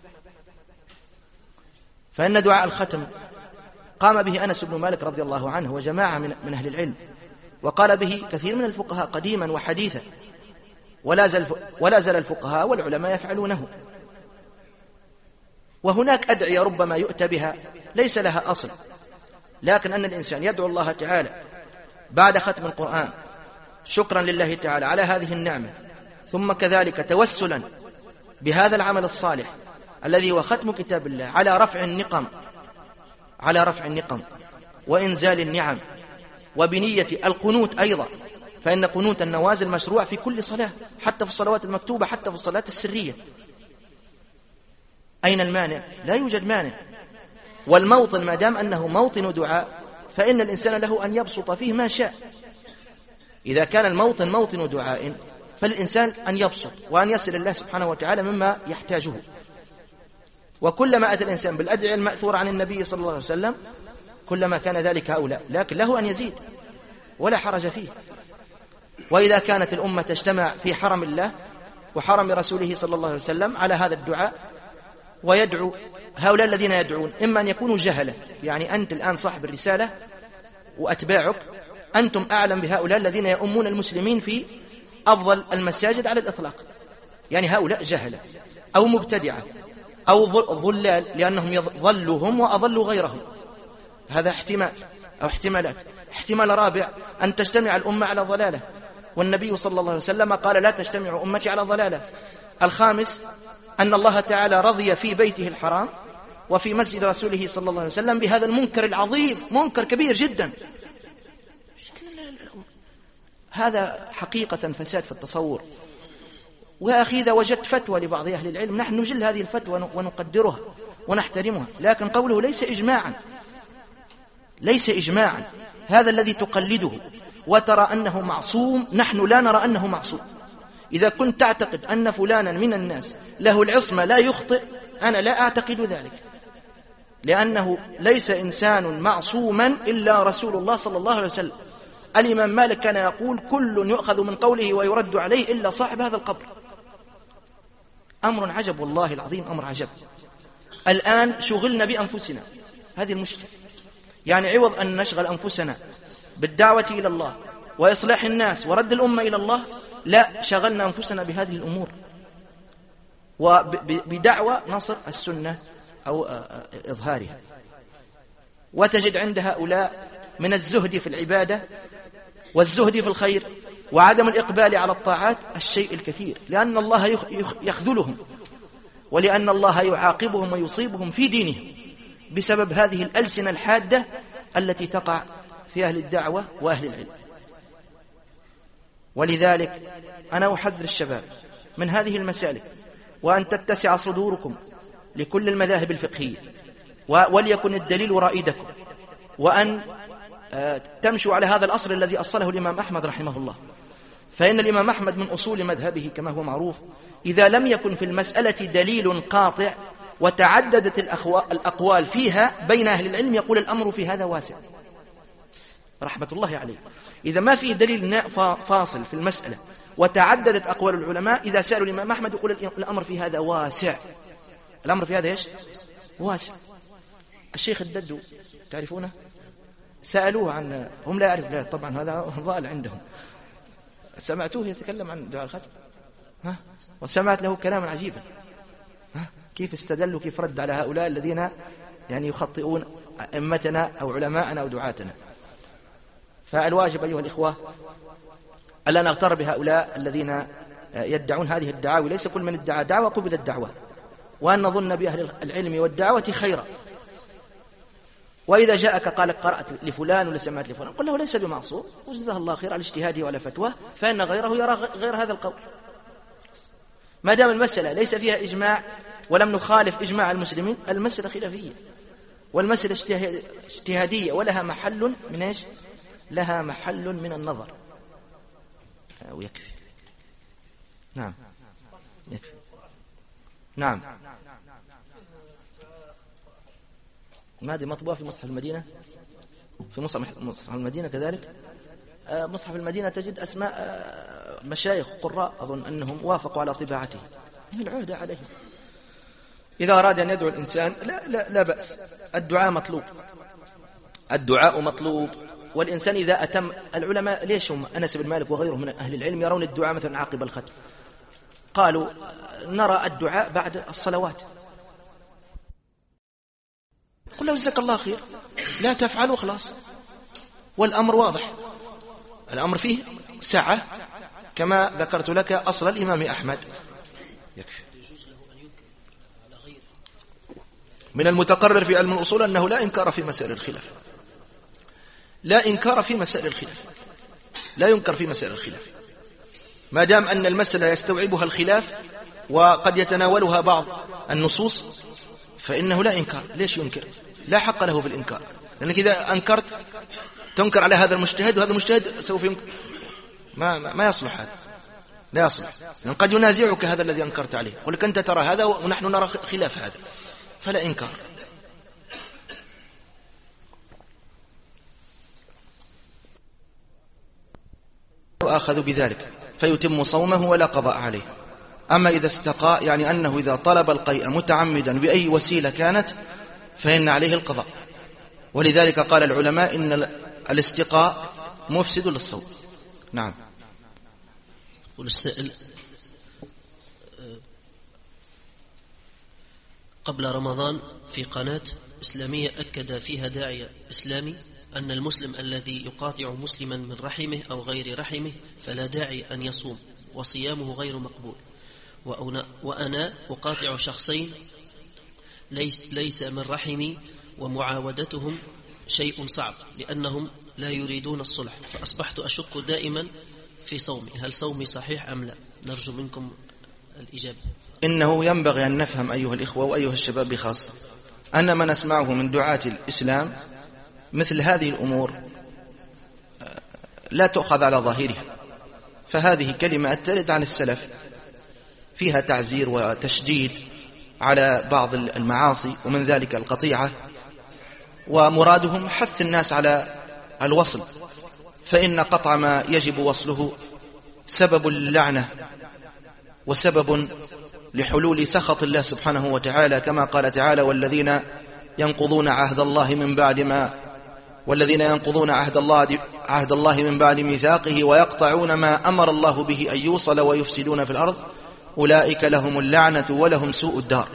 فإن دعاء الختم قام به أنس بن مالك رضي الله عنه وجماعة من أهل العلم، وقال به كثير من الفقهاء قديما وحديثا، ولا زال الفقهاء والعلماء يفعلونه. وهناك أدعية ربما يؤتى بها ليس لها أصل، لكن أن الإنسان يدعو الله تعالى بعد ختم القرآن شكرا لله تعالى على هذه النعمة، ثم كذلك توسلا بهذا العمل الصالح الذي هو ختم كتاب الله على رفع النقم وإنزال النعم، وبنية القنوت أيضا، فإن قنوت النوازل مشروع في كل صلاة، حتى في الصلوات المكتوبة، حتى في الصلاة السرية. أين المانع؟ لا يوجد مانع. والموطن ما دام أنه موطن دعاء فإن الإنسان له أن يبسط فيه ما شاء. إذا كان الموطن موطن دعاء فالإنسان أن يبسط وأن يصل الله سبحانه وتعالى مما يحتاجه. وكلما أتى الإنسان بالأدعية المأثورة عن النبي صلى الله عليه وسلم كلما كان ذلك أولى، لكن له أن يزيد ولا حرج فيه. وإذا كانت الأمة تجتمع في حرم الله وحرم رسوله صلى الله عليه وسلم على هذا الدعاء ويدعو هؤلاء الذين يدعون، إما أن يكونوا جهلة، يعني أنت الآن صاحب الرسالة وأتباعك أنتم أعلم بهؤلاء الذين يؤمون المسلمين في أفضل المساجد على الإطلاق. يعني هؤلاء جهلة أو مبتدعة أو ضلال لأنهم يضلوا هم وأضلوا غيرهم. هذا احتمال أو احتمالات. احتمال رابع أن تجتمع الأمة على ضلالة، والنبي صلى الله عليه وسلم قال لا تجتمع أمتي على ضلالة. الخامس أن الله تعالى رضي في بيته الحرام وفي مسجد رسوله صلى الله عليه وسلم بهذا المنكر العظيم، منكر كبير جدا. هذا حقيقة فساد في التصور. وأخي إذا وجدت فتوى لبعض أهل العلم نحن نجل هذه الفتوى ونقدرها ونحترمها، لكن قوله ليس إجماعا، ليس إجماعا. هذا الذي تقلده وترى أنه معصوم، نحن لا نرى أنه معصوم. إذا كنت تعتقد أن فلانا من الناس له العصمة لا يخطئ، أنا لا أعتقد ذلك، لأنه ليس إنسان معصوما إلا رسول الله صلى الله عليه وسلم. الإمام مالك كان يقول كل يؤخذ من قوله ويرد عليه إلا صاحب هذا القبر. أمر عجب والله العظيم، أمر عجب. الآن شغلنا بأنفسنا، هذه المشكلة. يعني عوض أن نشغل أنفسنا بالدعوة إلى الله وإصلاح الناس ورد الأمة إلى الله، لا، شغلنا أنفسنا بهذه الأمور وبدعوة نصر السنة أو إظهارها. وتجد عند هؤلاء من الزهد في العبادة والزهد في الخير وعدم الإقبال على الطاعات الشيء الكثير، لأن الله يخذلهم ولأن الله يعاقبهم ويصيبهم في دينهم بسبب هذه الألسنة الحادة التي تقع في أهل الدعوة وأهل العلم. ولذلك أنا أحذر الشباب من هذه المسالك، وأن تتسع صدوركم لكل المذاهب الفقهية، وليكن الدليل رائدكم، وأن تمشوا على هذا الأصل الذي أصله الإمام أحمد رحمه الله. فإن الإمام أحمد من أصول مذهبه كما هو معروف إذا لم يكن في المسألة دليل قاطع وتعددت الأقوال فيها بين أهل العلم يقول الأمر في هذا واسع رحمة الله عليه. إذا ما فيه دليل فاصل في المسألة وتعددت أقوال العلماء، إذا سألوا الإمام أحمد يقول الأمر في هذا واسع. الأمر في هذا إيش؟ واسع. الشيخ الددو تعرفونه؟ سألوه عن، هم لا يعرف، لا طبعا هذا ضال عندهم. سمعتوه يتكلم عن دعاء الختم، وسمعت له كلاما عجيبا، كيف استدلوا، كيف رد على هؤلاء الذين يعني يخطئون أئمتنا أو علماءنا أو دعاتنا. فالواجب أيها الإخوة ألا نغتر بهؤلاء الذين يدعون هذه الدعاوى. ليس كل من ادعى دعوة قبل الدعوة، وأن نظن بأهل العلم والدعوة خيرا. وإذا جاءك قال قرأت لفلان ولا سمعت لفلان، قل له ليس بمعصوم وجزاه الله خير على اجتهاده وعلى فتواه، فإن غيره يرى غير هذا القول. ما دام المسألة ليس فيها إجماع ولم نخالف إجماع المسلمين، المسألة خلافية والمسألة اجتهادية ولها محل من إيش؟ لها محل من النظر. ويكفي. نعم يكفي. نعم. ما دي مطبوعة في مصحف المدينة، في مصحف المدينة كذلك. مصحف المدينة تجد أسماء مشايخ قراء أظن أنهم وافقوا على طباعته، هي العهدة عليهم. إذا أراد أن يدعو الإنسان لا بأس، الدعاء مطلوب، الدعاء مطلوب. والإنسان إذا أتم، العلماء ليش هم أنس بن مالك وغيرهم من أهل العلم يرون الدعاء مثلا عقب الختم؟ قالوا نرى الدعاء بعد الصلوات. قل له جزاك الله خير، لا تفعلوا خلاص، والأمر واضح، الأمر فيه سعة كما ذكرت لك أصل الإمام أحمد. يكفي. من المتقرر في علم الأصول أنه لا إنكار في مسائل الخلاف، لا إنكار في مسائل الخلاف، لا ينكر في مسائل الخلاف ما دام أن المسألة يستوعبها الخلاف وقد يتناولها بعض النصوص، فإنه لا إنكار. ليش ينكر؟ لا حق له في الإنكار، لأنك إذا أنكرت تنكر على هذا المجتهد، وهذا المجتهد سوف ينكر. ما يصلح هذا، لا يصلح، لأن قد ينازعك هذا الذي أنكرت عليه، قل لك أنت ترى هذا ونحن نرى خلاف هذا، فلا إنكار. وآخذ بذلك فيتم صومه ولا قضاء عليه. أما إذا استقى، يعني أنه إذا طلب القيء متعمدا بأي وسيلة كانت، فإن عليه القضاء. ولذلك قال العلماء إن الاستقاء مفسد للصوم. نعم. والسائل: قبل رمضان في قناة إسلامية أكد فيها داعية إسلامي أن المسلم الذي يقاطع مسلما من رحمه أو غير رحمه فلا داعي أن يصوم وصيامه غير مقبول، وأنا أقاطع شخصين ليس من رحمي ومعاودتهم شيء صعب لأنهم لا يريدون الصلح، فأصبحت أشك دائما في صومي، هل صومي صحيح أم لا؟ نرجو منكم الإجابة. إنه ينبغي أن نفهم أيها الإخوة وأيها الشباب بخاصة أن ما نسمعه من دعاة الإسلام مثل هذه الأمور لا تؤخذ على ظاهرها، فهذه كلمة ترد عن السلف فيها تعزير وتشديد على بعض المعاصي ومن ذلك القطيعة، ومرادهم حث الناس على الوصل، فإن قطع ما يجب وصله سبب اللعنة وسبب لحلول سخط الله سبحانه وتعالى، كما قال تعالى: والذين ينقضون عهد الله من بعد ميثاقه ويقطعون ما أمر الله به أن يوصل ويفسدون في الأرض أولئك لهم اللعنة ولهم سوء الدار.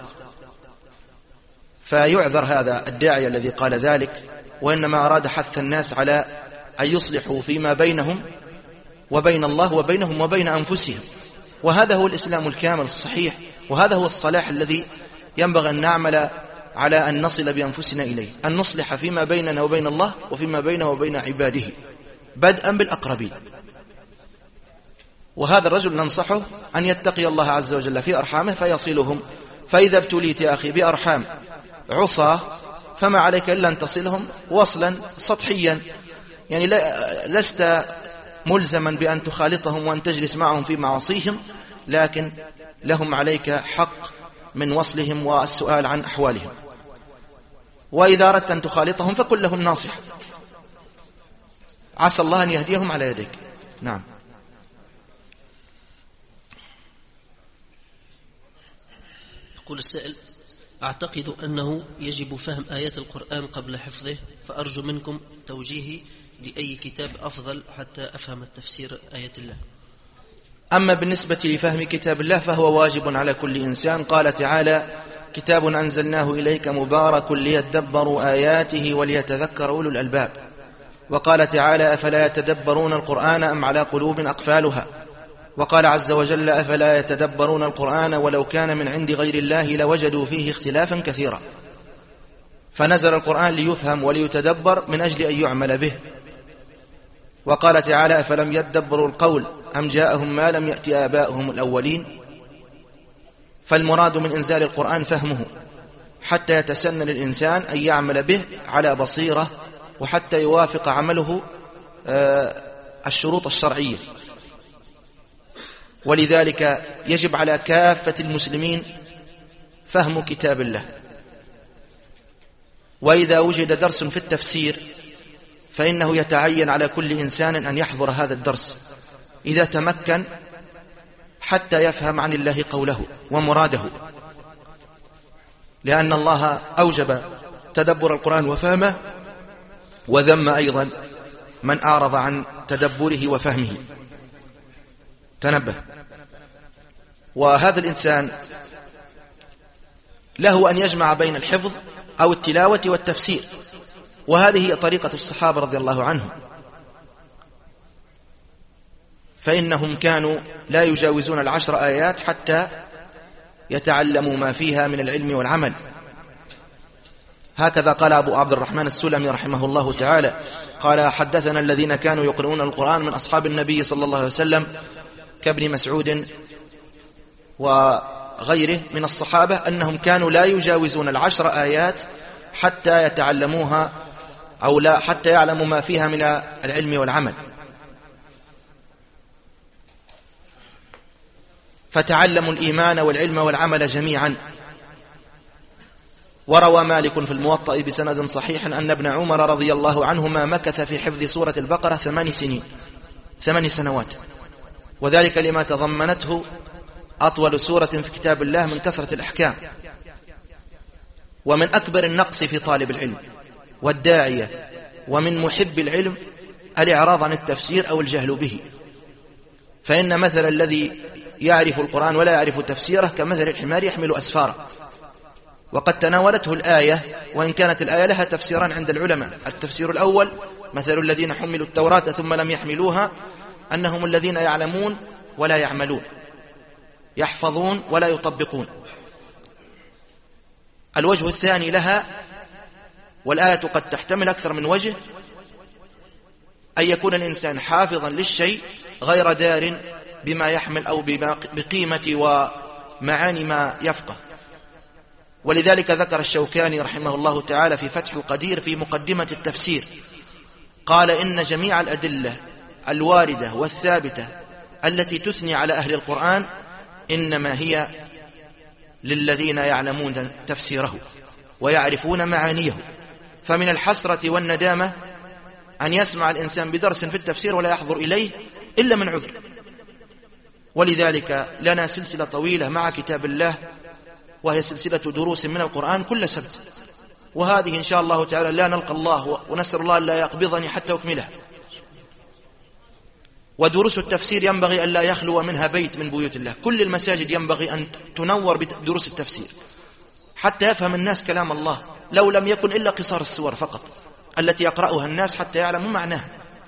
فيعذر هذا الداعي الذي قال ذلك، وإنما أراد حث الناس على أن يصلحوا فيما بينهم وبين الله وبينهم وبين أنفسهم، وهذا هو الإسلام الكامل الصحيح، وهذا هو الصلاح الذي ينبغي أن نعمل على أن نصل بأنفسنا إليه، أن نصلح فيما بيننا وبين الله وفيما بينه وبين عباده بدءا بالأقربين. وهذا الرجل ننصحه أن يتقي الله عز وجل في أرحامه فيصلهم، فإذا ابتليت يا أخي بأرحام عصاه فما عليك إلا أن تصلهم وصلا سطحيا، يعني لست ملزما بأن تخالطهم وأن تجلس معهم في معاصيهم، لكن لهم عليك حق من وصلهم والسؤال عن أحوالهم. وإذا أردت أن تخالطهم فكن لهم ناصح، عسى الله أن يهديهم على يديك. نعم. يقول السائل: أعتقد أنه يجب فهم آيات القرآن قبل حفظه، فأرجو منكم توجيهي لأي كتاب أفضل حتى أفهم التفسير آيات الله. أما بالنسبة لفهم كتاب الله فهو واجب على كل إنسان. قال تعالى: كتاب أنزلناه إليك مبارك ليدبروا آياته وليتذكر أولو الألباب. وقال تعالى: أفلا يتدبرون القرآن أم على قلوب أقفالها. وقال عز وجل: أفلا يتدبرون القرآن ولو كان من عند غير الله لوجدوا فيه اختلافا كثيرا. فنزل القرآن ليفهم وليتدبر من أجل أن يعمل به. وقال تعالى: أفلم يدبروا القول أم جاءهم ما لم يأت آباؤهم الأولين. فالمراد من إنزال القرآن فهمه حتى يتسنن الإنسان أن يعمل به على بصيرة، وحتى يوافق عمله الشروط الشرعية. ولذلك يجب على كافة المسلمين فهم كتاب الله. وإذا وجد درس في التفسير فإنه يتعين على كل إنسان أن يحضر هذا الدرس إذا تمكن، حتى يفهم عن الله قوله ومراده، لأن الله أوجب تدبر القرآن وفهمه، وذم أيضا من أعرض عن تدبره وفهمه. تنبه. وهذا الإنسان له أن يجمع بين الحفظ أو التلاوة والتفسير، وهذه هي طريقة الصحابة رضي الله عنهم، فإنهم كانوا لا يجاوزون 10 آيات حتى يتعلموا ما فيها من العلم والعمل. هكذا قال أبو عبد الرحمن السلمي رحمه الله تعالى، قال: حدثنا الذين كانوا يقرؤون القرآن من أصحاب النبي صلى الله عليه وسلم كابن مسعود وغيره من الصحابة أنهم كانوا لا يجاوزون 10 آيات حتى يتعلموها، أو لا حتى يعلموا ما فيها من العلم والعمل. فتعلموا الإيمان والعلم والعمل جميعا. وروى مالك في الموطأ بسند صحيح أن ابن عمر رضي الله عنهما مكث في حفظ سورة البقرة 8 سنوات، وذلك لما تضمنته أطول سورة في كتاب الله من كثرة الأحكام. ومن أكبر النقص في طالب العلم والداعية ومن محب العلم الإعراض عن التفسير أو الجهل به، فإن مثل الذي يعرف القرآن ولا يعرف تفسيره كمثل الحمار يحمل أسفارا، وقد تناولته الآية، وإن كانت الآية لها تفسيران عند العلماء. التفسير الأول: مثل الذين حملوا التوراة ثم لم يحملوها أنهم الذين يعلمون ولا يعملون، يحفظون ولا يطبقون. الوجه الثاني لها، والآية قد تحتمل أكثر من وجه، أن يكون الإنسان حافظا للشيء غير دار بما يحمل أو بقيمة ومعاني ما يفقه. ولذلك ذكر الشوكاني رحمه الله تعالى في فتح القدير في مقدمة التفسير، قال: إن جميع الأدلة الواردة والثابتة التي تثني على أهل القرآن إنما هي للذين يعلمون تفسيره ويعرفون معانيه، فمن الحسرة والندامة أن يسمع الإنسان بدرس في التفسير ولا يحضر إليه إلا من عذر. ولذلك لنا سلسلة طويلة مع كتاب الله، وهي سلسلة دروس من القرآن كل سبت، وهذه إن شاء الله تعالى لا نلقى الله، ونسأل الله لا يقبضني حتى أكمله. ودروس التفسير ينبغي أن لا يخلو منها بيت من بيوت الله، كل المساجد ينبغي أن تنور بدروس التفسير حتى يفهم الناس كلام الله، لو لم يكن إلا قصار السور فقط التي يقرأها الناس حتى يعلموا معناها،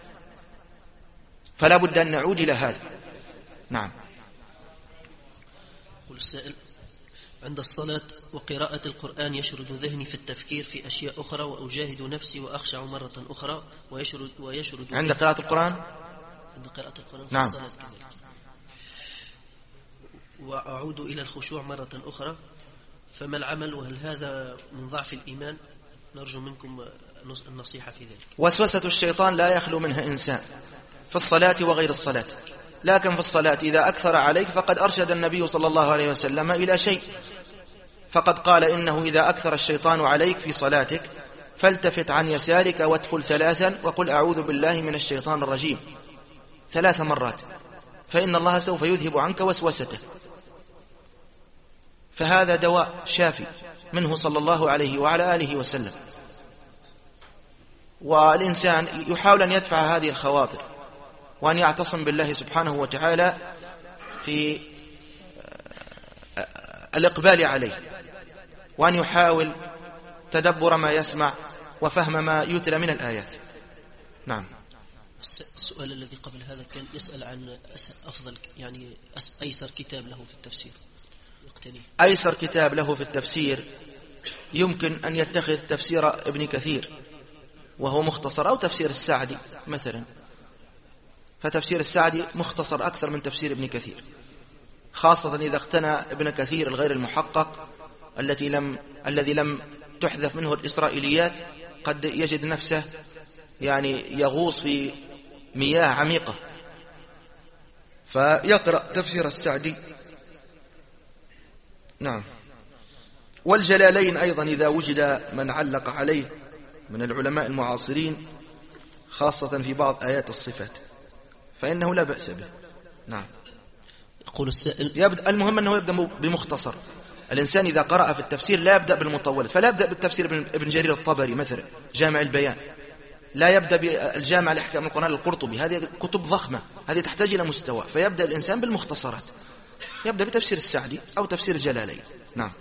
فلا بد أن نعود إلى هذا. نعم. يقول السائل: عند الصلاة وقراءة القرآن يشرد ذهني في التفكير في أشياء أخرى، وأجاهد نفسي وأخشع مرة أخرى، ويشرد عند قراءة القرآن؟ عند قراءة القرآن في نعم. الصلاة كذلك. وأعود إلى الخشوع مرة أخرى، فما العمل؟ وهل هذا من ضعف الإيمان؟ نرجو منكم النصيحة في ذلك. وسوسة الشيطان لا يخلو منها إنسان في الصلاة وغير الصلاة، لكن في الصلاة إذا أكثر عليك فقد أرشد النبي صلى الله عليه وسلم إلى شيء، فقد قال: إنه إذا أكثر الشيطان عليك في صلاتك فالتفت عن يسارك واتفل 3 وقل أعوذ بالله من الشيطان الرجيم 3 مرات، فإن الله سوف يذهب عنك وسوسته. فهذا دواء شافي منه صلى الله عليه وعلى آله وسلم. والإنسان يحاول أن يدفع هذه الخواطر، وأن يعتصم بالله سبحانه وتعالى في الإقبال عليه، وأن يحاول تدبر ما يسمع وفهم ما يتلى من الآيات. نعم. السؤال الذي قبل هذا كان يسأل عن أفضل، يعني أيسر كتاب له في التفسير يقتنيه. أيسر كتاب له في التفسير يمكن أن يتخذ تفسير ابن كثير وهو مختصر، أو تفسير السعدي مثلا، فتفسير السعدي مختصر أكثر من تفسير ابن كثير، خاصة إذا اقتنى ابن كثير الغير المحقق الذي لم تحذف منه الإسرائيليات، قد يجد نفسه يعني يغوص في مياه عميقة، فيقرأ تفسير السعدي. نعم. والجلالين أيضا إذا وجد من علق عليه من العلماء المعاصرين، خاصة في بعض آيات الصفات، فإنه لا بأس به. نعم. يقول السائل: المهم أنه يبدأ بمختصر. الإنسان إذا قرأ في التفسير لا يبدأ بالمطولات، فلا يبدأ بالتفسير ابن جرير الطبري مثلا جامع البيان، لا يبدأ بالجامع لأحكام القرآن القرطبي، هذه كتب ضخمة، هذه تحتاج إلى مستوى، فيبدأ الإنسان بالمختصرات، يبدأ بتفسير السعدي أو تفسير الجلالين. نعم.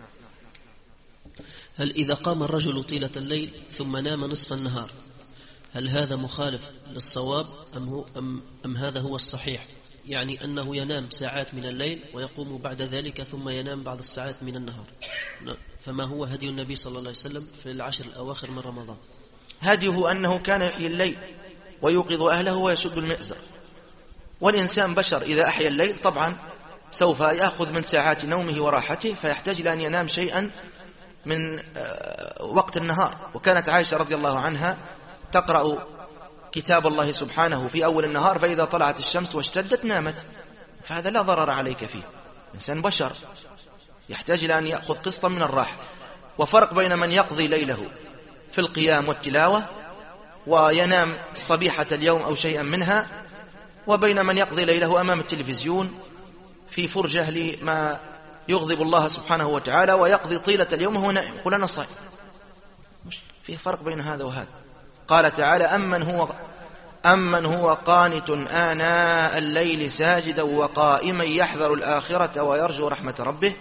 هل إذا قام الرجل طيلة الليل ثم نام نصف النهار هل هذا مخالف للصواب أم هذا هو الصحيح؟ يعني أنه ينام ساعات من الليل ويقوم بعد ذلك ثم ينام بعض الساعات من النهار، فما هو هدي النبي صلى الله عليه وسلم في العشر الأواخر من رمضان؟ هديه أنه كان يحيي الليل ويوقظ أهله ويشد المئزر، والإنسان بشر إذا أحيا الليل طبعا سوف يأخذ من ساعات نومه وراحته، فيحتاج إلى أن ينام شيئا من وقت النهار. وكانت عائشة رضي الله عنها تقرأ كتاب الله سبحانه في أول النهار، فإذا طلعت الشمس واشتدت نامت، فهذا لا ضرر عليك فيه، الإنسان بشر يحتاج إلى أن يأخذ قسطا من الراحة. وفرق بين من يقضي ليله في القيام والتلاوة وينام صبيحة اليوم أو شيئا منها، وبين من يقضي ليله أمام التلفزيون في فرجة لما يغضب الله سبحانه وتعالى، ويقضي طيلة اليوم وهو نائم، قل أنا صائم. فيه فرق بين هذا وهذا. قال تعالى: أمن هو أمن هو قانت آناء الليل ساجدا وقائما يحذر الآخرة ويرجو رحمة ربه.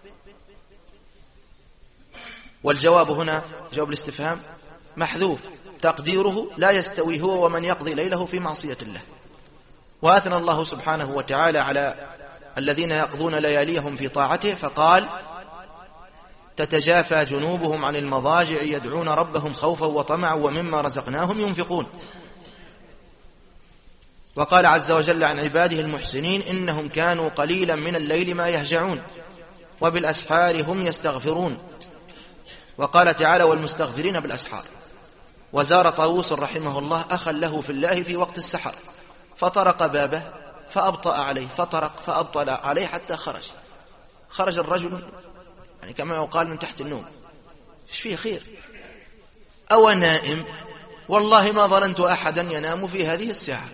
والجواب هنا جواب الاستفهام محذوف تقديره لا يستوي هو ومن يقضي ليله في معصية الله. وأثنى الله سبحانه وتعالى على الذين يقضون لياليهم في طاعته فقال تتجافى جنوبهم عن المضاجع يدعون ربهم خوفا وطمعا ومما رزقناهم ينفقون. وقال عز وجل عن عباده المحسنين إنهم كانوا قليلا من الليل ما يهجعون وبالأسحار هم يستغفرون. وقال تعالى والمستغفرين بالأسحار. وزار طاووس رحمه الله أخا له في الله في وقت السحر فطرق بابه فأبطأ عليه فطرق فأبطأ عليه حتى خرج الرجل يعني كما يقال من تحت النوم. ايش فيه خير؟ أو نائم؟ والله ما ظننت أحدا ينام في هذه الساعة.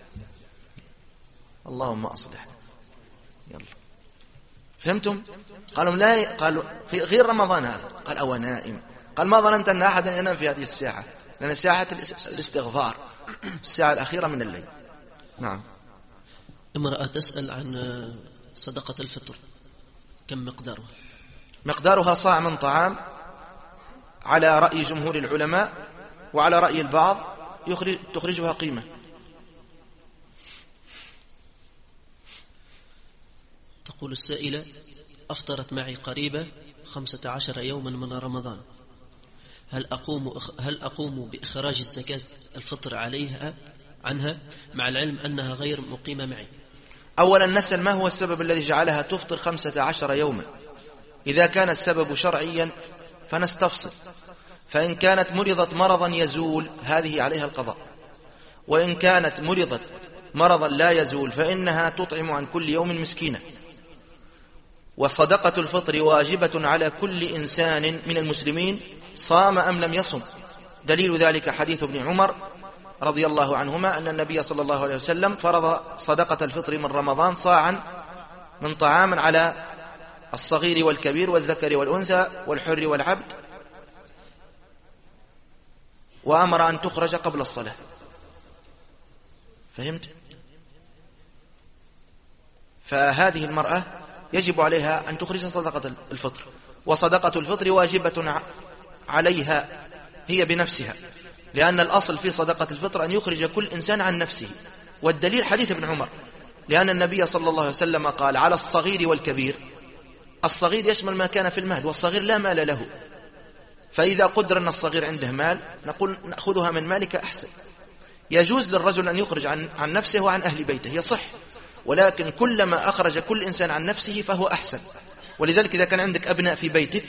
اللهم أصلح. يلا فهمتم؟ قالوا لا، قالوا في غير رمضان هذا. قال أو نائم؟ قال ما ظننت أن أحدا ينام في هذه الساعة لأن ساعة الاستغفار الساعة الأخيرة من الليل. نعم. امرأة تسأل عن صدقة الفطر كم مقدارها؟ مقدارها صاع من طعام على رأي جمهور العلماء، وعلى رأي البعض تخرجها قيمة. تقول السائلة أفطرت معي قريبة 15 يوما من رمضان، هل أقوم بإخراج الزكاة الفطر عنها مع العلم أنها غير مقيمة معي؟ أولا نسأل ما هو السبب الذي جعلها تفطر 15 يوما. إذا كان السبب شرعيا فنستفصل، فإن كانت مرضت مرضا يزول هذه عليها القضاء، وإن كانت مرضت مرضا لا يزول فإنها تطعم عن كل يوم مسكينا. وصدقة الفطر واجبة على كل إنسان من المسلمين صام أم لم يصم. دليل ذلك حديث ابن عمر رضي الله عنهما أن النبي صلى الله عليه وسلم فرض صدقة الفطر من رمضان صاعا من طعام على الصغير والكبير والذكر والأنثى والحر والعبد، وأمر أن تخرج قبل الصلاة. فهمت؟ فهذه المرأة يجب عليها أن تخرج صدقة الفطر، وصدقة الفطر واجبة عليها هي بنفسها، لأن الأصل في صدقة الفطر أن يخرج كل إنسان عن نفسه. والدليل حديث ابن عمر، لأن النبي صلى الله عليه وسلم قال على الصغير والكبير. الصغير يشمل ما كان في المهد، والصغير لا مال له، فإذا قدر أن الصغير عنده مال نقول نأخذها من مالك أحسن. يجوز للرجل أن يخرج عن نفسه وعن أهل بيته يصح، ولكن كلما أخرج كل إنسان عن نفسه فهو أحسن. ولذلك إذا كان عندك أبناء في بيتك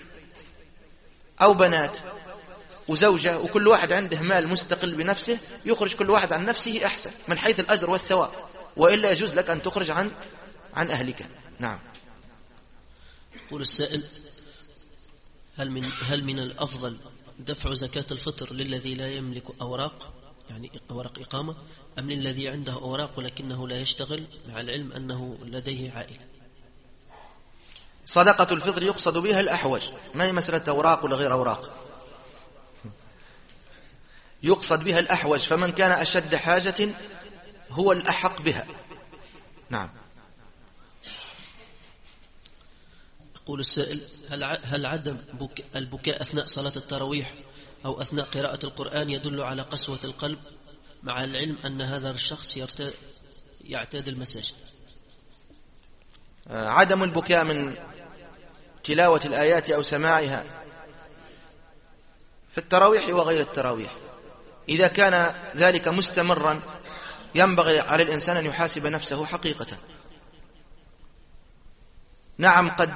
أو بنات وزوجة وكل واحد عنده مال مستقل بنفسه، يخرج كل واحد عن نفسه أحسن من حيث الأجر والثواب، وإلا يجوز لك أن تخرج عن أهلك. نعم. يقول السائل هل من الأفضل دفع زكاة الفطر للذي لا يملك أوراق، يعني أوراق إقامة، أم للذي عنده أوراق ولكنه لا يشتغل مع العلم أنه لديه عائلة؟ صدقة الفطر يقصد بها الأحوج، ما هي مسألة أوراق ولا غير أوراق، يقصد بها الأحوج، فمن كان أشد حاجة هو الأحق بها. نعم. يقول السائل هل عدم البكاء أثناء صلاة التراويح أو أثناء قراءة القرآن يدل على قسوة القلب، مع العلم أن هذا الشخص يعتاد المساجد؟ عدم البكاء من تلاوة الآيات أو سماعها في التراويح وغير التراويح، إذا كان ذلك مستمرا ينبغي على الإنسان أن يحاسب نفسه حقيقة. نعم، قد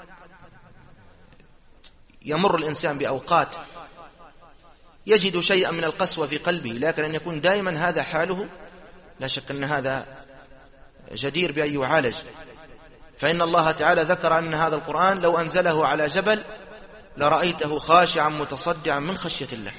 يمر الإنسان بأوقات يجد شيئا من القسوة في قلبه، لكن أن يكون دائما هذا حاله لا شك أن هذا جدير بأن يعالج. فإن الله تعالى ذكر أن هذا القرآن لو أنزله على جبل لرأيته خاشعا متصدعا من خشية الله.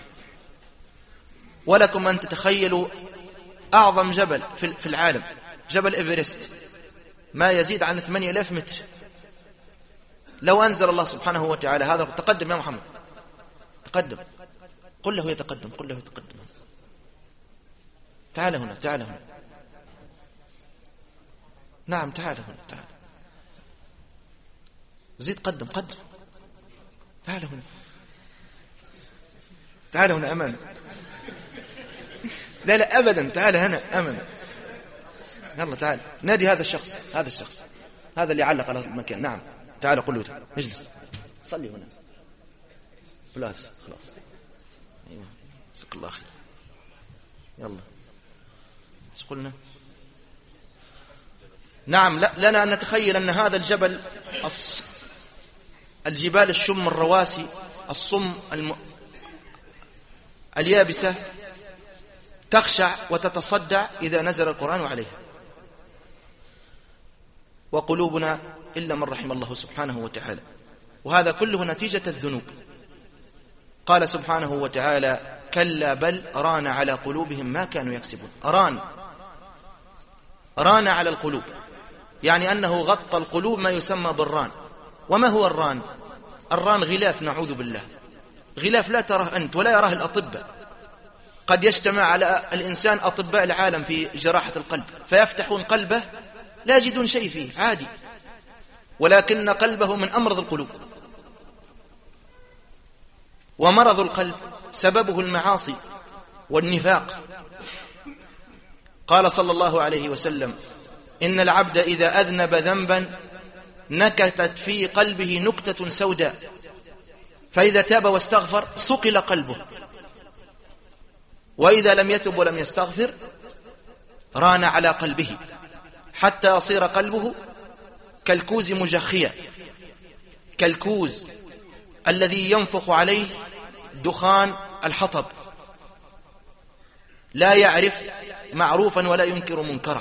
ولكم أن تتخيلوا أعظم جبل في العالم، جبل إيفرست، ما يزيد عن 8000 متر، لو أنزل الله سبحانه وتعالى هذا. تقدم يا محمد، تقدم، قل له يتقدم، قل له يتقدم. تعال هنا، تعال هنا. نعم تعال هنا، تعال. زيد، قدم قدم. تعال هنا، تعال هنا أمام. لا لا أبدا، تعال هنا أمام. يلا تعال، نادي هذا الشخص، هذا الشخص هذا اللي علق على المكان. نعم تعال، قل له تعال. اجلس، صلي هنا. خلاص خلاص، ايوه جزاك الله خير. يلا ايش قلنا؟ نعم، لنا أن نتخيل أن هذا الجبل الجبال الشم الرواسي الصم اليابسة تخشع وتتصدع إذا نزل القرآن عليها، وقلوبنا إلا من رحم الله سبحانه وتعالى، وهذا كله نتيجة الذنوب. قال سبحانه وتعالى: كلا بل ران على قلوبهم ما كانوا يكسبون. ران على القلوب، يعني أنه غطى القلوب ما يسمى بالران. وما هو الران؟ الران غلاف، نعوذ بالله، غلاف لا تراه أنت ولا يراه الأطباء. قد يجتمع على الإنسان أطباء العالم في جراحة القلب فيفتحون قلبه لا يجدون شيء فيه، عادي، ولكن قلبه من أمراض القلوب. ومرض القلب سببه المعاصي والنفاق. قال صلى الله عليه وسلم: إن العبد إذا أذنب ذنبا نكتت في قلبه نكتة سوداء، فإذا تاب واستغفر صقل قلبه، وإذا لم يتب ولم يستغفر ران على قلبه حتى يصير قلبه كالكوز مجخيا، كالكوز الذي ينفخ عليه دخان الحطب، لا يعرف معروفا ولا ينكر منكرا،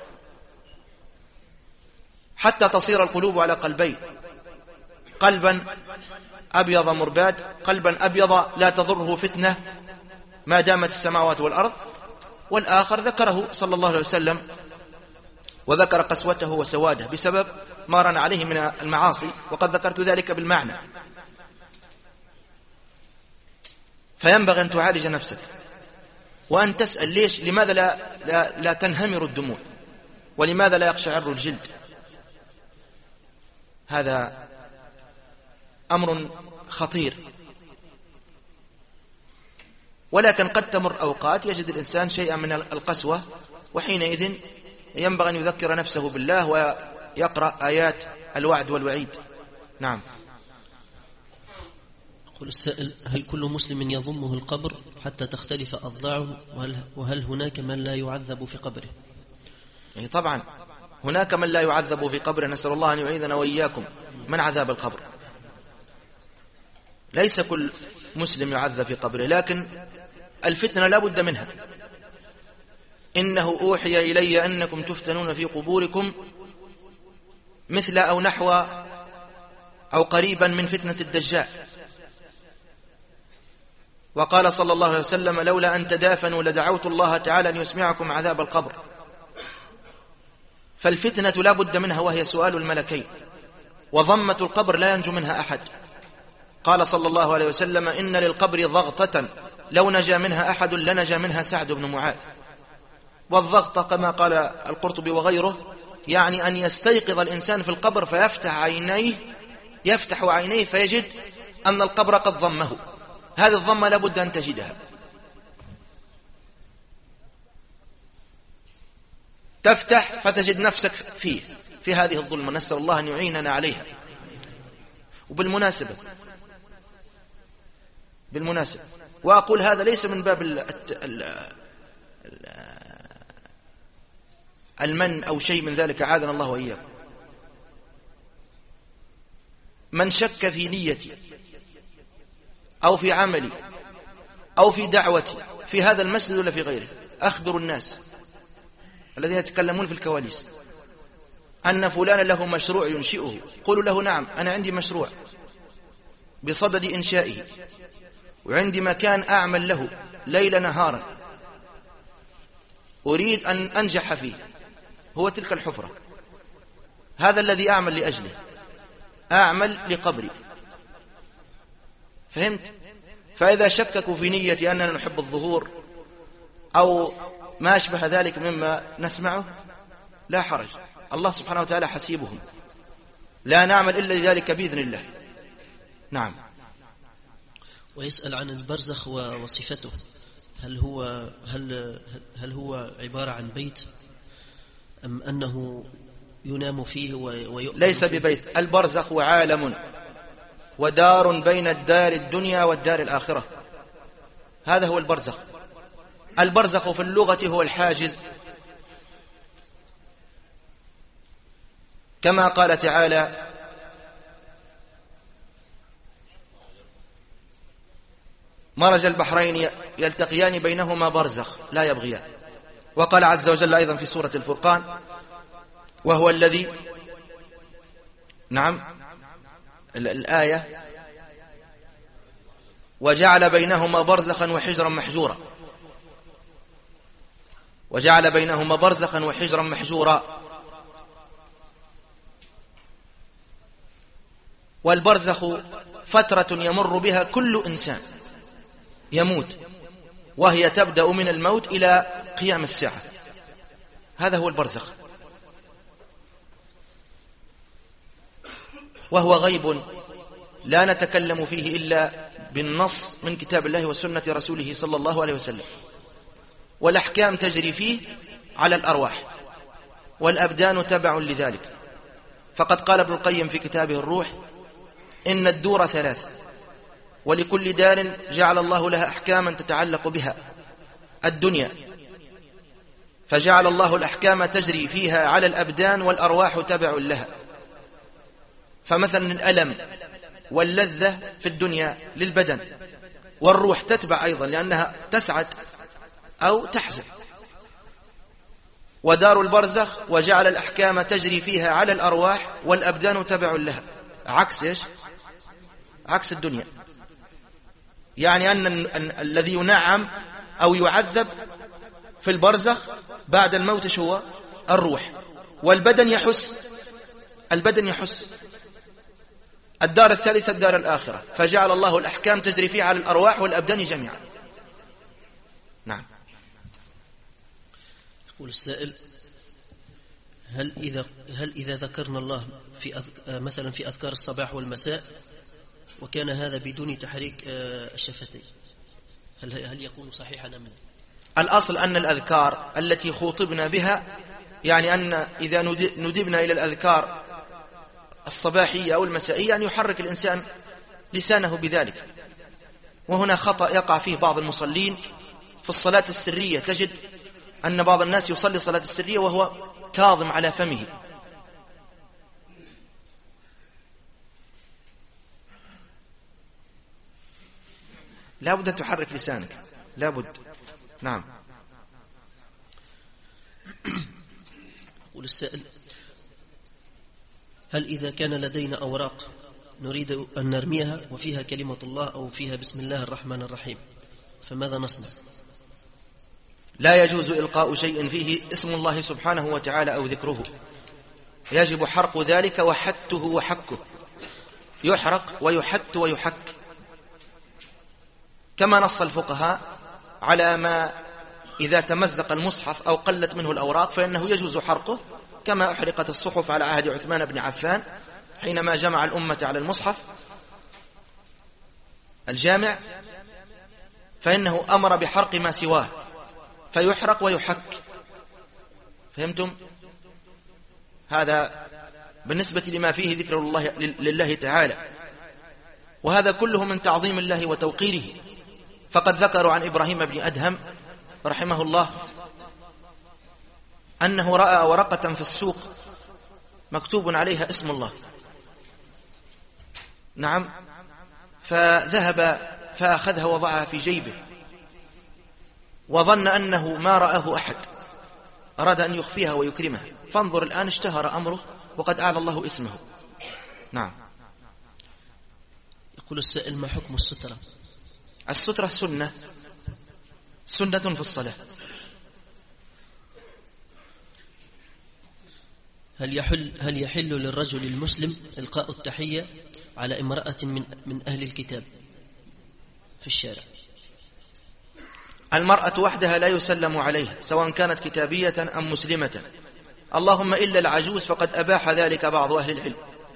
حتى تصير القلوب على قلبين: قلبا أبيض مرباد، قلبا أبيض لا تضره فتنة ما دامت السماوات والأرض، والآخر ذكره صلى الله عليه وسلم وذكر قسوته وسواده بسبب ما ران عليه من المعاصي، وقد ذكرت ذلك بالمعنى. فينبغي أن تعالج نفسك وأن تسأل ليش، لماذا لا تنهمر الدموع، ولماذا لا يقشعر الجلد. هذا أمر خطير، ولكن قد تمر أوقات يجد الإنسان شيئا من القسوة، وحينئذ ينبغي أن يذكر نفسه بالله ويقرأ آيات الوعد والوعيد. نعم. يقول السائل: هل كل مسلم يضمه القبر حتى تختلف أضلاعه، وهل هناك من لا يعذب في قبره؟ طبعا هناك من لا يعذب في قبره، نسأل الله أن يعيذنا وإياكم من عذاب القبر. ليس كل مسلم يعذب في قبره، لكن الفتنة لا بد منها. إنه أوحي إلي أنكم تفتنون في قبوركم مثل أو نحو أو قريبا من فتنة الدجال. وقال صلى الله عليه وسلم: لولا أن تدافنوا لدعوت الله تعالى أن يسمعكم عذاب القبر. فالفتنة لا بد منها، وهي سؤال الملكين، وضمة القبر لا ينجو منها أحد. قال صلى الله عليه وسلم: إن للقبر ضغطة لو نجا منها أحد لنجا منها سعد بن معاذ. والضغطة كما قال القرطبي وغيره يعني أن يستيقظ الإنسان في القبر فيفتح عينيه فيجد أن القبر قد ضمه. هذه الضمة لابد أن تجدها، تفتح فتجد نفسك في هذه الظلمة، نسأل الله أن يعيننا عليها. وبالمناسبة وأقول هذا ليس من باب المن أو شيء من ذلك، عاذنا الله وإياكم. من شك في نيتي أو في عملي أو في دعوتي في هذا المسجد ولا في غيره، أخبر الناس الذين يتكلمون في الكواليس أن فلان له مشروع ينشئه، قولوا له: نعم أنا عندي مشروع بصدد إنشائه، وعندي مكان أعمل له ليل نهارا، أريد أن أنجح فيه، هو تلك الحفرة، هذا الذي أعمل لأجله، أعمل لقبري. فهمت؟ فإذا شككوا في نيتي أننا نحب الظهور أو ما أشبه ذلك مما نسمعه لا حرج، الله سبحانه وتعالى حسيبهم، لا نعمل إلا لذلك بإذن الله. نعم. ويسأل عن البرزخ وصفته، هل هو عبارة عن بيت أم أنه ينام فيه ويؤمن؟ ليس ببيت، البرزخ عالم ودار بين الدار الدنيا والدار الآخرة، هذا هو البرزخ. البرزخ في اللغة هو الحاجز، كما قال تعالى: مرج البحرين يلتقيان بينهما برزخ لا يبغيان. وقال عز وجل أيضا في سورة الفرقان: وهو الذي، نعم الآية: وجعل بينهما برزخا وحجرا محجورا، وجعل بينهما برزخا وحجرا محجورا. والبرزخ فترة يمر بها كل إنسان يموت، وهي تبدأ من الموت إلى قيام الساعة، هذا هو البرزخ. وهو غيب لا نتكلم فيه إلا بالنص من كتاب الله وسنة رسوله صلى الله عليه وسلم، والأحكام تجري فيه على الأرواح، والأبدان تبع لذلك. فقد قال ابن القيم في كتابه الروح: إن الدور ثلاث، ولكل دار جعل الله لها أحكاما تتعلق بها. الدنيا، فجعل الله الأحكام تجري فيها على الأبدان والأرواح تبع لها. فمثلا الألم واللذة في الدنيا للبدن، والروح تتبع أيضا لأنها تسعد أو تحزن. ودار البرزخ وجعل الأحكام تجري فيها على الأرواح والأبدان تبع لها، عكس إيش؟ عكس الدنيا. يعني أن الذي ينعم أو يعذب في البرزخ بعد الموت شو؟ الروح، والبدن يحس، البدن يحس. الدار الثالثة الدار الآخرة، فجعل الله الأحكام تجري فيها على الأرواح والأبدان جميعا. نعم. يقول السائل: هل إذا ذكرنا الله مثلا في أذكار الصباح والمساء وكان هذا بدون تحريك الشفتين، هل يكون صحيحا أم لا؟ الأصل أن الأذكار التي خطبنا بها، يعني أن إذا ندبنا إلى الأذكار الصباحية أو المسائية أن يحرك الإنسان لسانه بذلك. وهنا خطأ يقع فيه بعض المصلين في الصلاة السرية، تجد أن بعض الناس يصلي صلاة السرية وهو كاظم على فمه. لا بد أن تحرك لسانك، لا بد. نعم. يقول السائل: هل إذا كان لدينا أوراق نريد أن نرميها وفيها كلمة الله أو فيها بسم الله الرحمن الرحيم، فماذا نصنع؟ لا يجوز إلقاء شيء فيه اسم الله سبحانه وتعالى أو ذكره، يجب حرق ذلك وحته وحكه، يحرق ويحت ويحك، كما نص الفقهاء على ما إذا تمزق المصحف أو قلت منه الأوراق فإنه يجوز حرقه، كما أحرقت الصحف على عهد عثمان بن عفان حينما جمع الأمة على المصحف الجامع، فإنه أمر بحرق ما سواه فيحرق ويحك. فهمتم؟ هذا بالنسبة لما فيه ذكر الله لله تعالى، وهذا كله من تعظيم الله وتوقيره. فقد ذكروا عن إبراهيم بن أدهم رحمه الله أنه رأى ورقة في السوق مكتوب عليها اسم الله، نعم، فذهب فأخذها وضعها في جيبه وظن أنه ما رآه أحد، أراد أن يخفيها ويكرمها، فانظر الآن اشتهر أمره وقد أعلى الله اسمه. نعم. يقول السائل: ما حكم السترة؟ السترة سنة في الصلاة. هل يحل للرجل المسلم إلقاء التحية على امرأة من أهل الكتاب في الشارع؟ المرأة وحدها لا يسلم عليها سواء كانت كتابية أم مسلمة، اللهم إلا العجوز فقد أباح ذلك بعض أهل العلم.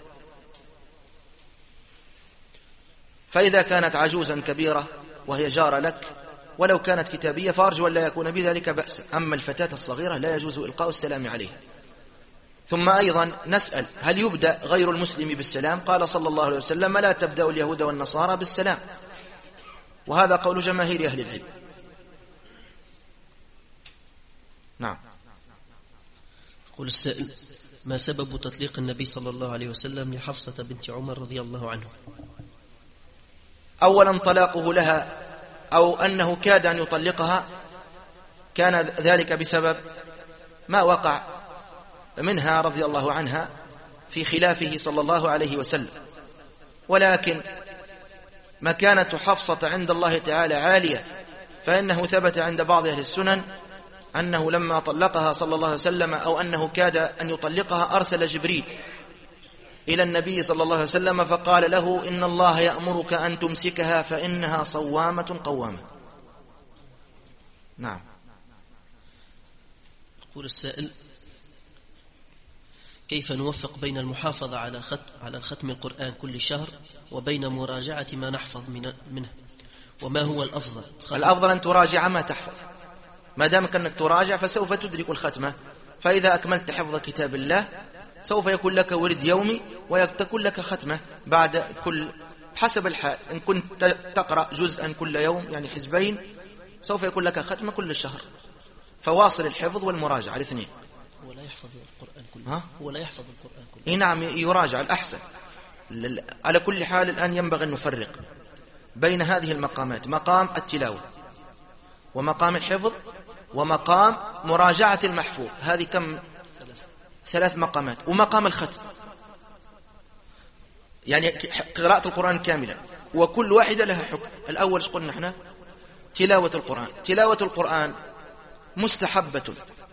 فإذا كانت عجوزا كبيرة وهي جارة لك ولو كانت كتابية فأرجو أن لا يكون بذلك بأس، أما الفتاة الصغيرة لا يجوز إلقاء السلام عليها. ثم أيضا نسأل: هل يبدأ غير المسلم بالسلام؟ قال صلى الله عليه وسلم: لا تبدأ اليهود والنصارى بالسلام، وهذا قول جماهير أهل العلم. نعم. يقول السائل: ما سبب تطليق النبي صلى الله عليه وسلم لحفصة بنت عمر رضي الله عنه؟ أولا طلاقه لها أو أنه كاد أن يطلقها كان ذلك بسبب ما وقع منها رضي الله عنها في خلافه صلى الله عليه وسلم، ولكن مكانة حفصة عند الله تعالى عالية، فإنه ثبت عند بعض أهل السنن أنه لما طلقها صلى الله عليه وسلم أو أنه كاد أن يطلقها أرسل جبريل إلى النبي صلى الله عليه وسلم فقال له: إن الله يأمرك أن تمسكها فإنها صوامة قوامة. نعم. يقول السائل: كيف نوفق بين المحافظة على ختم القرآن كل شهر وبين مراجعة ما نحفظ منه، وما هو الأفضل؟ الأفضل أن تراجع ما تحفظ، ما دامك أنك تراجع فسوف تدرك الختمة. فإذا أكملت حفظ كتاب الله سوف يكون لك ورد يومي ويكون لك ختمة بعد كل، حسب الحال. إن كنت تقرأ جزءا كل يوم يعني حزبين سوف يكون لك ختمة كل شهر. فواصل الحفظ والمراجعة الاثنين. هو لا يحفظ القرآن كله. هو لا يحفظ القرآن كله. نعم، يراجع الأحسن. على كل حال الآن ينبغي أن نفرق بين هذه المقامات: مقام التلاوة ومقام الحفظ ومقام مراجعة المحفوظ. هذه كم؟ 3 مقامات. ومقام الختم يعني قراءة القرآن كاملا، وكل واحدة لها حكم. الأول ايش قلنا احنا؟ تلاوة القرآن. تلاوة القرآن مستحبة،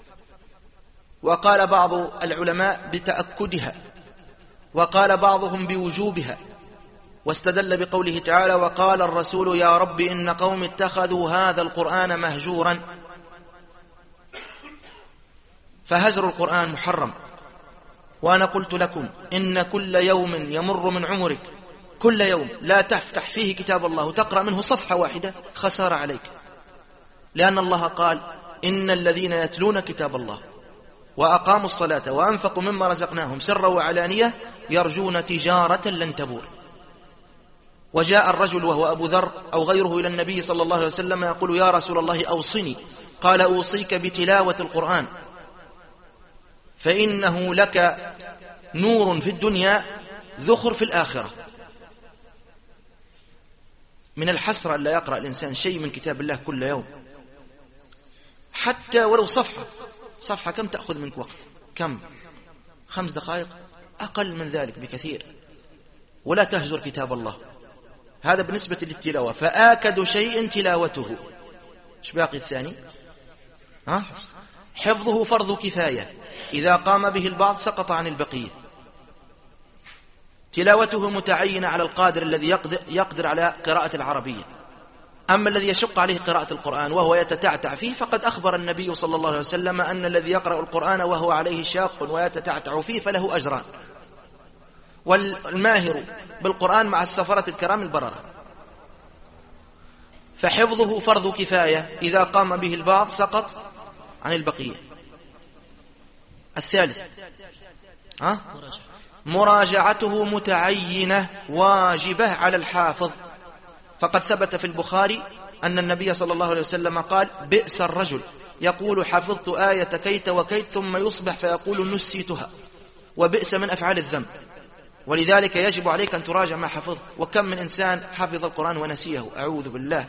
وقال بعض العلماء بتأكدها، وقال بعضهم بوجوبها، واستدل بقوله تعالى: وقال الرسول يا رب إن قوم اتخذوا هذا القرآن مهجورا. فهجر القرآن محرم. وأنا قلت لكم إن كل يوم يمر من عمرك، كل يوم لا تفتح فيه كتاب الله وتقرأ منه صفحة واحدة خسارة عليك، لأن الله قال: إن الذين يتلون كتاب الله وأقاموا الصلاة وأنفقوا مما رزقناهم سرا وعلانية يرجون تجارة لن تبور. وجاء الرجل وهو أبو ذر أو غيره إلى النبي صلى الله عليه وسلم يقول: يا رسول الله أوصني. قال: أوصيك بتلاوة القرآن، فإنه لك نور في الدنيا ذخر في الآخرة. من الحسرة أن لا يقرأ الإنسان شيء من كتاب الله كل يوم، حتى ولو صفحة كم تأخذ منك وقت؟ كم؟ 5 دقائق؟ أقل من ذلك بكثير. ولا تهجر كتاب الله. هذا بالنسبة للتلاوة. فآكد شيء تلاوته. ايش باقي الثاني؟ حفظه فرض كفاية، إذا قام به البعض سقط عن البقية. تلاوته متعينة على القادر الذي يقدر على قراءة العربية. أما الذي يشق عليه قراءة القرآن وهو يتتعتع فيه فقد أخبر النبي صلى الله عليه وسلم أن الذي يقرأ القرآن وهو عليه شاق ويتتعتع فيه فله أجران. والماهر بالقرآن مع السفرة الكرام البررة. فحفظه فرض كفاية، إذا قام به البعض سقط عن البقية. الثالث مراجعته متعينة واجبة على الحافظ، فقد ثبت في البخاري أن النبي صلى الله عليه وسلم قال: بئس الرجل يقول حفظت آية كيت وكيت ثم يصبح فيقول نسيتها، وبئس من أفعال الذنب. ولذلك يجب عليك أن تراجع ما حفظ. وكم من إنسان حفظ القرآن ونسيه، أعوذ بالله.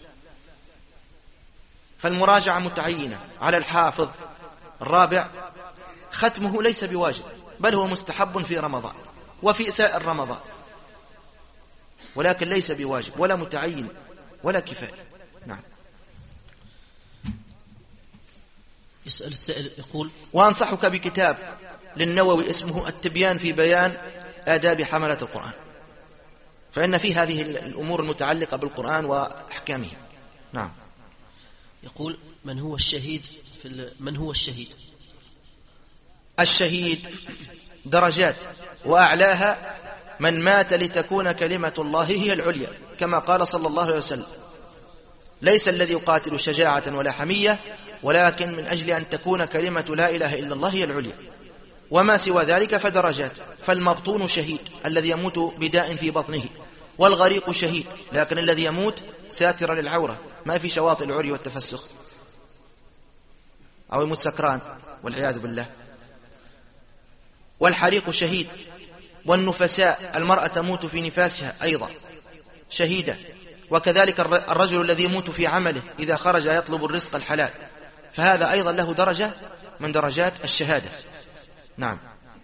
فالمراجعة متعينة على الحافظ. الرابع ختمه ليس بواجب، بل هو مستحب في رمضان وفي سائر رمضان، ولكن ليس بواجب ولا متعين ولا كفاية. نعم. يسأل السائل يقول: وأنصحك بكتاب للنووي اسمه التبيان في بيان آداب حملة القرآن، فإن فيه هذه الأمور المتعلقة بالقرآن وأحكامه. نعم. يقول من هو الشهيد من هو الشهيد؟ الشهيد درجات، وأعلاها من مات لتكون كلمة الله هي العليا، كما قال صلى الله عليه وسلم: ليس الذي يقاتل شجاعة ولا حمية، ولكن من أجل أن تكون كلمة لا إله إلا الله هي العليا، وما سوى ذلك فدرجات. فالمبطون شهيد الذي يموت بداء في بطنه، والغريق شهيد لكن الذي يموت ساترا للعورة، ما في شواطئ العري والتفسخ، أو يموت سكران والعياذ بالله. والحريق شهيد، والنفساء المرأة تموت في نفاسها أيضا شهيدة، وكذلك الرجل الذي يموت في عمله إذا خرج يطلب الرزق الحلال، فهذا أيضا له درجة من درجات الشهادة. نعم.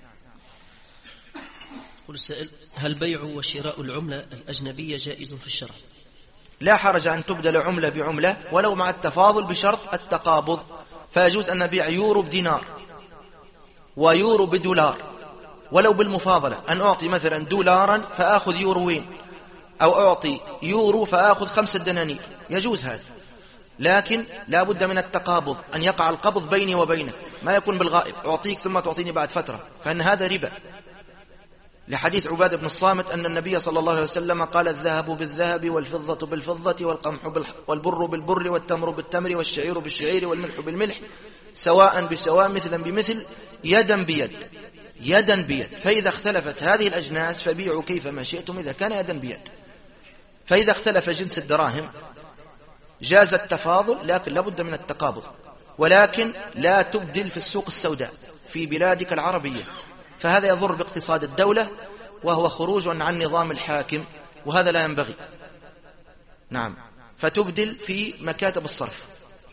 يقول السائل: هل بيع وشراء العملة الأجنبية جائز في الشرع؟ لا حرج أن تبدل عملة بعملة ولو مع التفاضل بشرط التقابض، فيجوز أن نبيع يورو بدينار ويورو بدولار ولو بالمفاضلة، أن أعطي مثلا دولارا فآخذ يوروين، أو أعطي يورو فآخذ 5 دنانير، يجوز هذا، لكن لا بد من التقابض، أن يقع القبض بيني وبينك، ما يكون بالغائب أعطيك ثم تعطيني بعد فترة، فإن هذا ربا، لحديث عبادة بن الصامت أن النبي صلى الله عليه وسلم قال: الذهب بالذهب والفضة بالفضة والقمح والبر بالبر والتمر بالتمر والشعير بالشعير والملح بالملح سواء بسواء مثلا بمثل يدا بيد، يدا بيد. فإذا اختلفت هذه الأجناس فبيعوا كيفما شئتم إذا كان يدا بيد. فإذا اختلف جنس الدراهم جاز التفاضل، لكن لابد من التقابض، ولكن لا تبدل في السوق السوداء في بلادك العربية، فهذا يضر باقتصاد الدولة وهو خروج عن نظام الحاكم، وهذا لا ينبغي. نعم. فتبدل في مكاتب الصرف.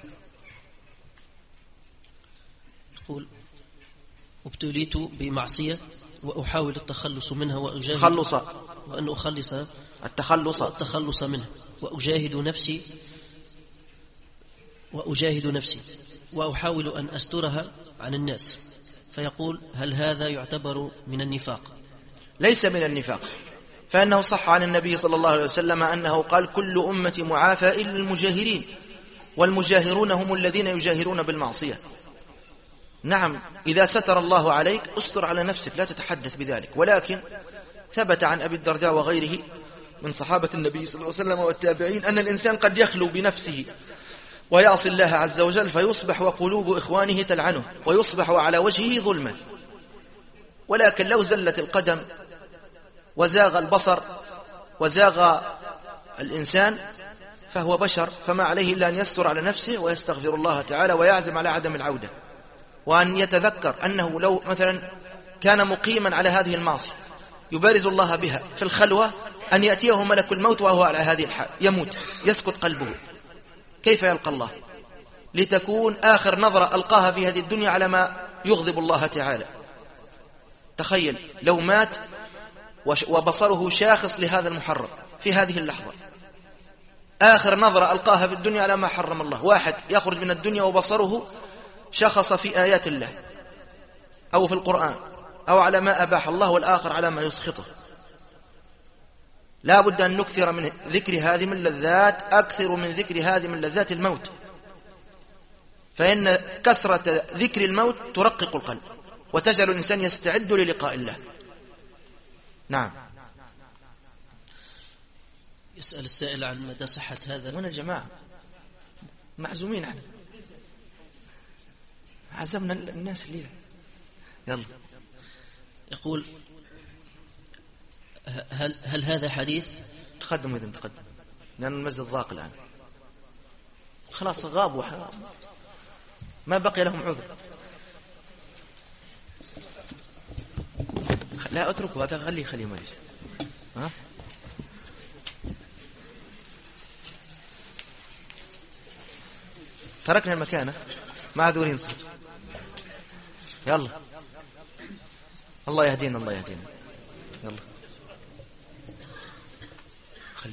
يقول: ابتليت بمعصية وأحاول التخلص منها التخلص منها وأجاهد نفسي وأحاول أن أسترها عن الناس، فيقول: هل هذا يعتبر من النفاق؟ ليس من النفاق، فإنه صح عن النبي صلى الله عليه وسلم أنه قال: كل أمتي معافى إلا المجاهرين، والمجاهرون هم الذين يجاهرون بالمعصية. نعم، إذا ستر الله عليك استر على نفسك، لا تتحدث بذلك. ولكن ثبت عن أبي الدرداء وغيره من صحابة النبي صلى الله عليه وسلم والتابعين أن الإنسان قد يخلو بنفسه ويعصي الله عز وجل فيصبح وقلوب إخوانه تلعنه ويصبح على وجهه ظلما، ولكن لو زلت القدم وزاغ البصر وزاغ الإنسان فهو بشر، فما عليه إلا أن يستر على نفسه ويستغفر الله تعالى ويعزم على عدم العودة، وأن يتذكر أنه لو مثلا كان مقيما على هذه المعصية يبارز الله بها في الخلوة، أن يأتيه ملك الموت وهو على هذه الحال يموت، يسكت قلبه، كيف يلقى الله؟ لتكون آخر نظرة ألقاها في هذه الدنيا على ما يغضب الله تعالى. تخيل لو مات وبصره شاخص لهذا المحرم في هذه اللحظة، آخر نظرة ألقاها في الدنيا على ما حرم الله. واحد يخرج من الدنيا وبصره شخص في آيات الله أو في القرآن أو على ما أباح الله، والآخر على ما يسخطه. لا بد أن نكثر من ذكر هذه من اللذات أكثر من ذكر هذه من لذات الموت، فإن كثرة ذكر الموت ترقق القلب وتجعل الإنسان يستعد للقاء الله. نعم. يسأل السائل عن مدى صحة هذا. من الجماعة معزومين احنا، عزمنا الناس الليلة. يلا. يقول: هل هذا حديث؟ تقدم إذن تقدم، لأن المسجد ضاق الآن، خلاص غابوا ما بقي لهم عذر. لا اتركوا هذا، خليه ما يجي. ها تركنا المكان معذورين صرت. يلا الله يهدينا الله يهدينا. يلا خلي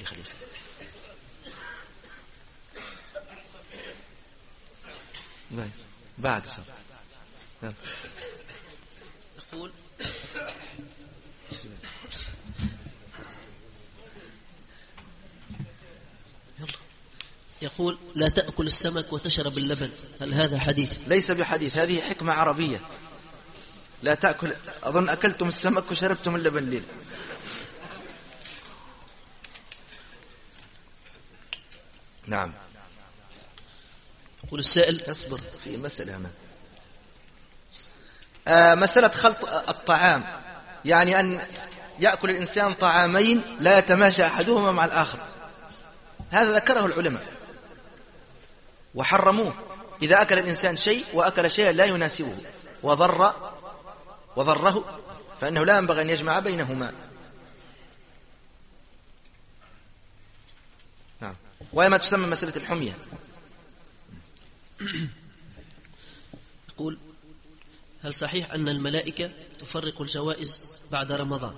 بعد صار. يلا. يقول: يلا يقول لا تأكل السمك وتشرب اللبن، هل هذا حديث؟ ليس بحديث، هذه حكمة عربية. لا تأكل، أظن أكلتم السمك وشربتم اللبن ليل. نعم. يقول السائل اصبر في مسألة هنا. مسألة خلط الطعام، يعني أن يأكل الإنسان طعامين لا يتماشى أحدهما مع الآخر، هذا ذكره العلماء وحرموه. إذا أكل الإنسان شيء وأكل شيئا لا يناسبه وضره فإنه لا ينبغي أن يجمع بينهما. نعم. وهي ما تسمى مسألة الحمية. يقول هل صحيح أن الملائكة تفرق الجوائز بعد رمضان؟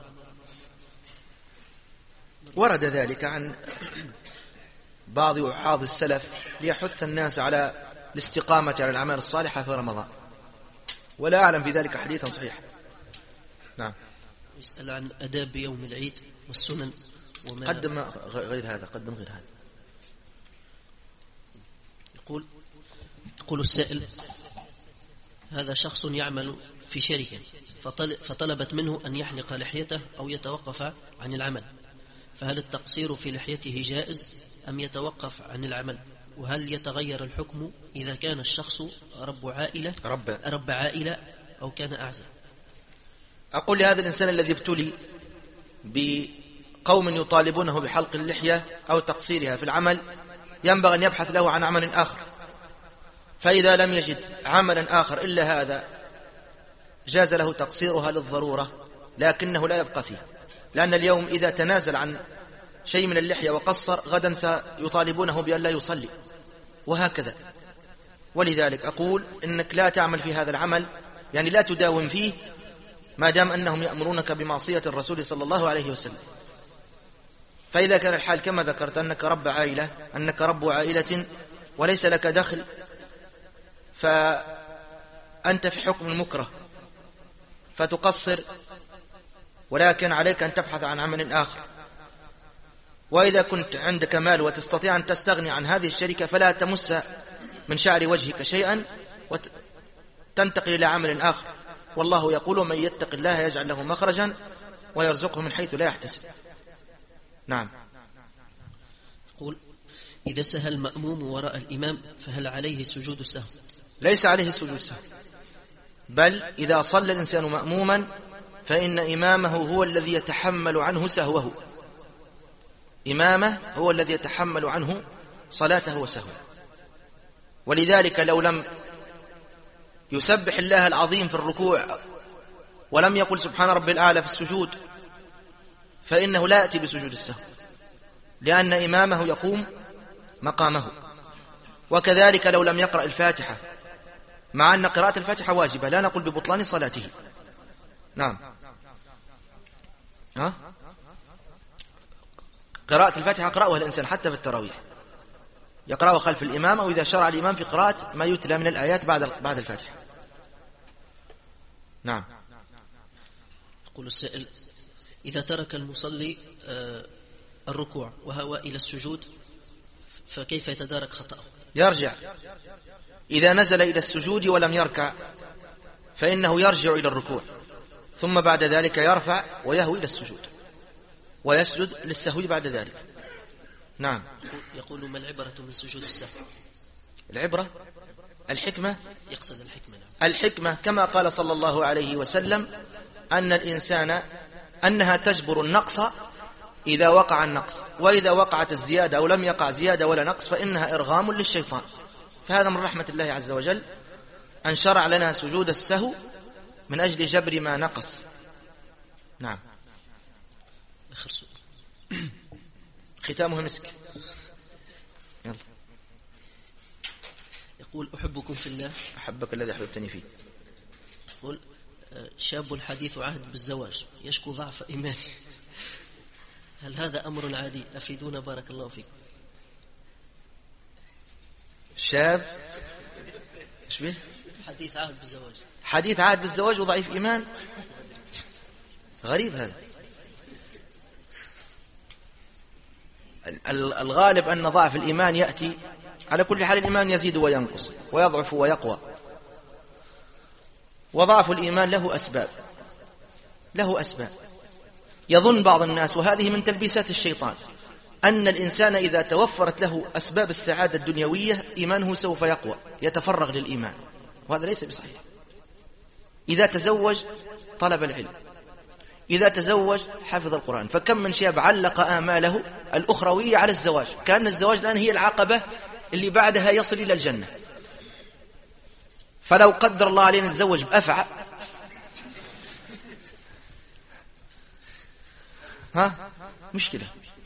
ورد ذلك عن بعض وعاظ السلف ليحث الناس على الاستقامة على الأعمال الصالحة في رمضان، ولا أعلم في ذلك حديثا صحيح. نعم. يسأل عن أداب يوم العيد والسنن وما قدم غير هذا، قدم غير هذا. يقول السائل هذا شخص يعمل في شركة فطلبت منه أن يحلق لحيته أو يتوقف عن العمل، فهل التقصير في لحيته جائز أم يتوقف عن العمل؟ وهل يتغير الحكم إذا كان الشخص رب عائلة أو كان أعزب؟ أقول لهذا الإنسان الذي ابتلي بقوم يطالبونه بحلق اللحية أو تقصيرها في العمل ينبغي أن يبحث له عن عمل آخر، فإذا لم يجد عملا آخر إلا هذا جاز له تقصيرها للضرورة، لكنه لا يبقى فيه، لأن اليوم إذا تنازل عن شيء من اللحية وقصر غدا سيطالبونه بأن لا يصلي، وهكذا. ولذلك أقول إنك لا تعمل في هذا العمل، يعني لا تداوم فيه ما دام أنهم يأمرونك بمعصية الرسول صلى الله عليه وسلم. فإذا كان الحال كما ذكرت أنك رب عائلة وليس لك دخل، فأنت في حكم المكره فتقصر، ولكن عليك أن تبحث عن عمل آخر. وإذا كنت عندك مال وتستطيع أن تستغني عن هذه الشركة فلا تمس من شعر وجهك شيئا وتنتقل إلى عمل آخر، والله يقول من يتق الله يجعل له مخرجا ويرزقه من حيث لا يحتسب. نعم. يقول إذا سهى المأموم وراء الإمام فهل عليه سجود السهو؟ ليس عليه سجود سهو، بل إذا صلى الإنسان مأموما فإن إمامه هو الذي يتحمل عنه سهوه، إمامه هو الذي يتحمل عنه صلاته وسهوه. ولذلك لو لم يسبح الله العظيم في الركوع ولم يقل سبحان ربي الأعلى في السجود فإنه لا يأتي بسجود السهو، لأن إمامه يقوم مقامه. وكذلك لو لم يقرأ الفاتحة، مع أن قراءة الفاتحة واجبة، لا نقول ببطلان صلاته. نعم. قراءة الفاتحة قرأها الإنسان حتى في التراويح، يقرأها خلف الإمام أو إذا شرع الإمام في قراءة ما يتلى من الآيات بعد الفاتحة. نعم. يقول السائل إذا ترك المصلي الركوع وهو إلى السجود فكيف يتدارك خطأه؟ يرجع، إذا نزل إلى السجود ولم يركع فإنه يرجع إلى الركوع، ثم بعد ذلك يرفع ويهوي إلى السجود ويسجد للسهو بعد ذلك. نعم. يقول ما العبرة من سجود السهو؟ العبرة الحكمة، يقصد الحكمة. نعم. الحكمة كما قال صلى الله عليه وسلم أن الإنسان أنها تجبر النقص إذا وقع النقص، وإذا وقعت الزيادة أو لم يقع زيادة ولا نقص فإنها إرغام للشيطان. فهذا من رحمة الله عز وجل أن شرع لنا سجود السهو من أجل جبر ما نقص. نعم. ختامه مسك. يلا. يقول أحبكم في الله. أحبك الذي أحببتني فيه. يقول شاب حديث عهد بالزواج يشكو ضعف إيمانه، هل هذا أمر عادي؟ أفيدونا بارك الله فيكم. شاب ايش به؟ حديث عهد بالزواج. حديث عهد بالزواج وضعيف إيمان، غريب هذا. الغالب أن ضعف الإيمان يأتي على كل حال. الإيمان يزيد وينقص ويضعف ويقوى، وضعف الإيمان له أسباب. يظن بعض الناس، وهذه من تلبيسات الشيطان، أن الإنسان إذا توفرت له أسباب السعادة الدنيوية إيمانه سوف يقوى، يتفرغ للإيمان، وهذا ليس بصحيح. إذا تزوج طلب العلم، إذا تزوج حفظ القرآن. فكم من شاب علق آماله الأخروية على الزواج، كأن الزواج الآن هي العقبة اللي بعدها يصل إلى الجنة. فلو قدر الله علينا نتزوج بأفعى، مشكلة.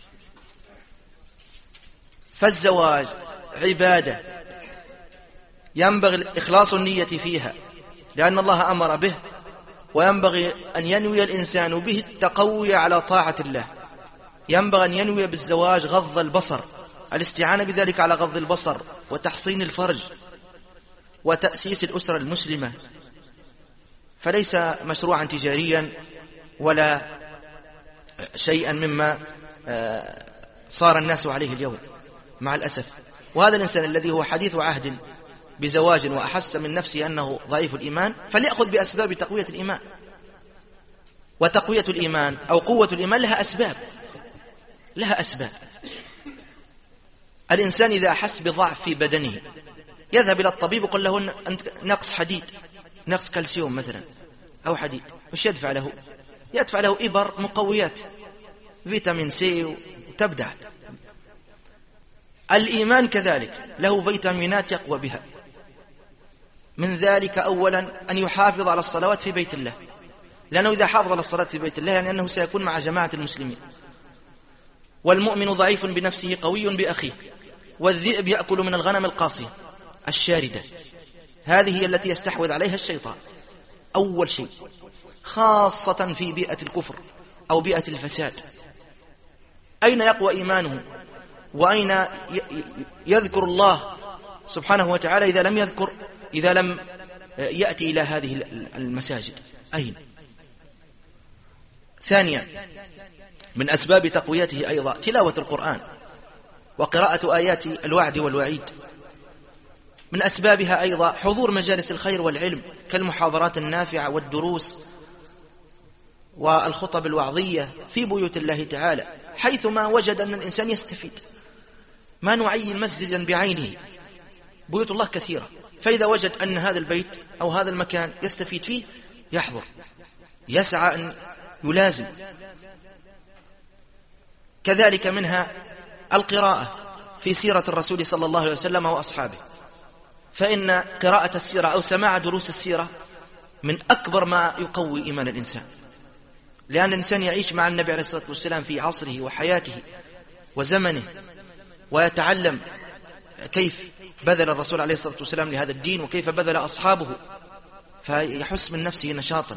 فالزواج عبادة ينبغي إخلاص النية فيها لأن الله أمر به، وينبغي أن ينوي الإنسان به التقوي على طاعة الله. ينبغي أن ينوي بالزواج غض البصر، الاستعانة بذلك على غض البصر وتحصين الفرج وتأسيس الأسرة المسلمة. فليس مشروعا تجاريا ولا شيئا مما صار الناس عليه اليوم مع الأسف. وهذا الإنسان الذي هو حديث عهد بزواج وأحس من نفسه أنه ضعيف الإيمان فليأخذ بأسباب تقوية الإيمان. وتقوية الإيمان أو قوة الإيمان لها أسباب. الإنسان إذا أحس بضعف في بدنه يذهب إلى الطبيب ويقول له أنت نقص حديد، نقص كالسيوم مثلا أو حديد. وش يدفع له؟ يدفع له إبر مقويات، فيتامين سي، وتبدأ. الإيمان كذلك له فيتامينات يقوى بها. من ذلك أولا أن يحافظ على الصلوات في بيت الله، لأنه إذا حافظ على الصلاة في بيت الله يعني أنه سيكون مع جماعة المسلمين. والمؤمن ضعيف بنفسه قوي بأخيه، والذئب يأكل من الغنم القاصية الشاردة. هذه هي التي يستحوذ عليها الشيطان أول شيء، خاصة في بيئة الكفر أو بيئة الفساد. أين يقوى إيمانه وأين يذكر الله سبحانه وتعالى إذا لم يأتي إلى هذه المساجد؟ أين؟ ثانيا من أسباب تقويته أيضا تلاوة القرآن وقراءة آيات الوعد والوعيد. من أسبابها أيضا حضور مجالس الخير والعلم كالمحاضرات النافعة والدروس والخطب الوعظية في بيوت الله تعالى، حيثما وجد أن الإنسان يستفيد. ما نعين مسجدا بعينه، بيوت الله كثيرة، فإذا وجد أن هذا البيت أو هذا المكان يستفيد فيه يحضر، يسعى أن يلازم. كذلك منها القراءة في سيرة الرسول صلى الله عليه وسلم وأصحابه، فإن قراءة السيرة أو سماع دروس السيرة من أكبر ما يقوي إيمان الإنسان، لأن الإنسان يعيش مع النبي عليه الصلاة والسلام في عصره وحياته وزمنه، ويتعلم كيف بذل الرسول عليه الصلاة والسلام لهذا الدين وكيف بذل أصحابه، فيحس من نفسه نشاطا.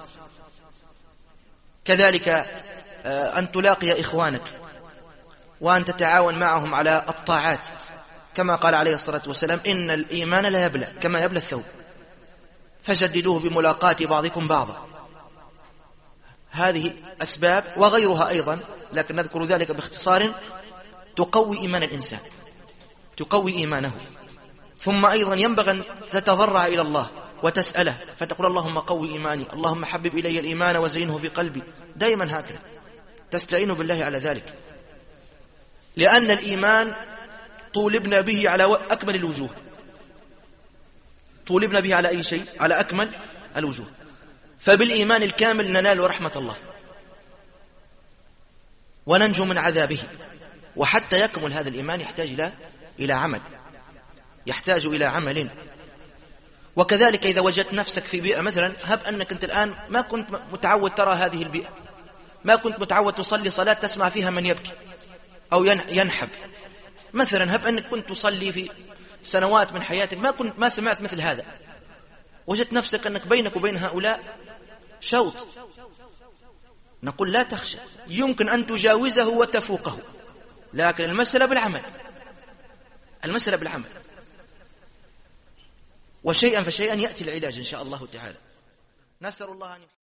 كذلك أن تلاقي إخوانك وأن تتعاون معهم على الطاعات، كما قال عليه الصلاة والسلام إن الإيمان لا يبلى كما يبلى الثوب فجددوه بملاقاة بعضكم بعضا. هذه أسباب وغيرها أيضا، لكن نذكر ذلك باختصار، تقوي إيمان الإنسان، تقوي إيمانه. ثم أيضا ينبغي أن تتضرع إلى الله وتسأله، فتقول اللهم قوي إيماني، اللهم حبب إلي الإيمان وزينه في قلبي، دائما هكذا تستعين بالله على ذلك، لأن الإيمان طولبنا به على أكمل الوجوه. طولبنا به على أي شيء؟ على أكمل الوجوه. فبالإيمان الكامل ننال رحمة الله وننجو من عذابه. وحتى يكمل هذا الإيمان يحتاج إلى عمل، يحتاج إلى عمل. وكذلك إذا وجدت نفسك في بيئة، مثلا هب أنك أنت الآن ما كنت متعود ترى هذه البيئة، ما كنت متعود تصلي صلاة تسمع فيها من يبكي أو ينحب مثلا، هب أنك كنت تصلي في سنوات من حياتك ما سمعت مثل هذا، وجدت نفسك أنك بينك وبين هؤلاء شوط، نقول لا تخشى، يمكن أن تجاوزه وتفوقه، لكن المسألة بالعمل، المسألة بالعمل، وشيئا فشيئا يأتي العلاج إن شاء الله تعالى. نسأل الله أن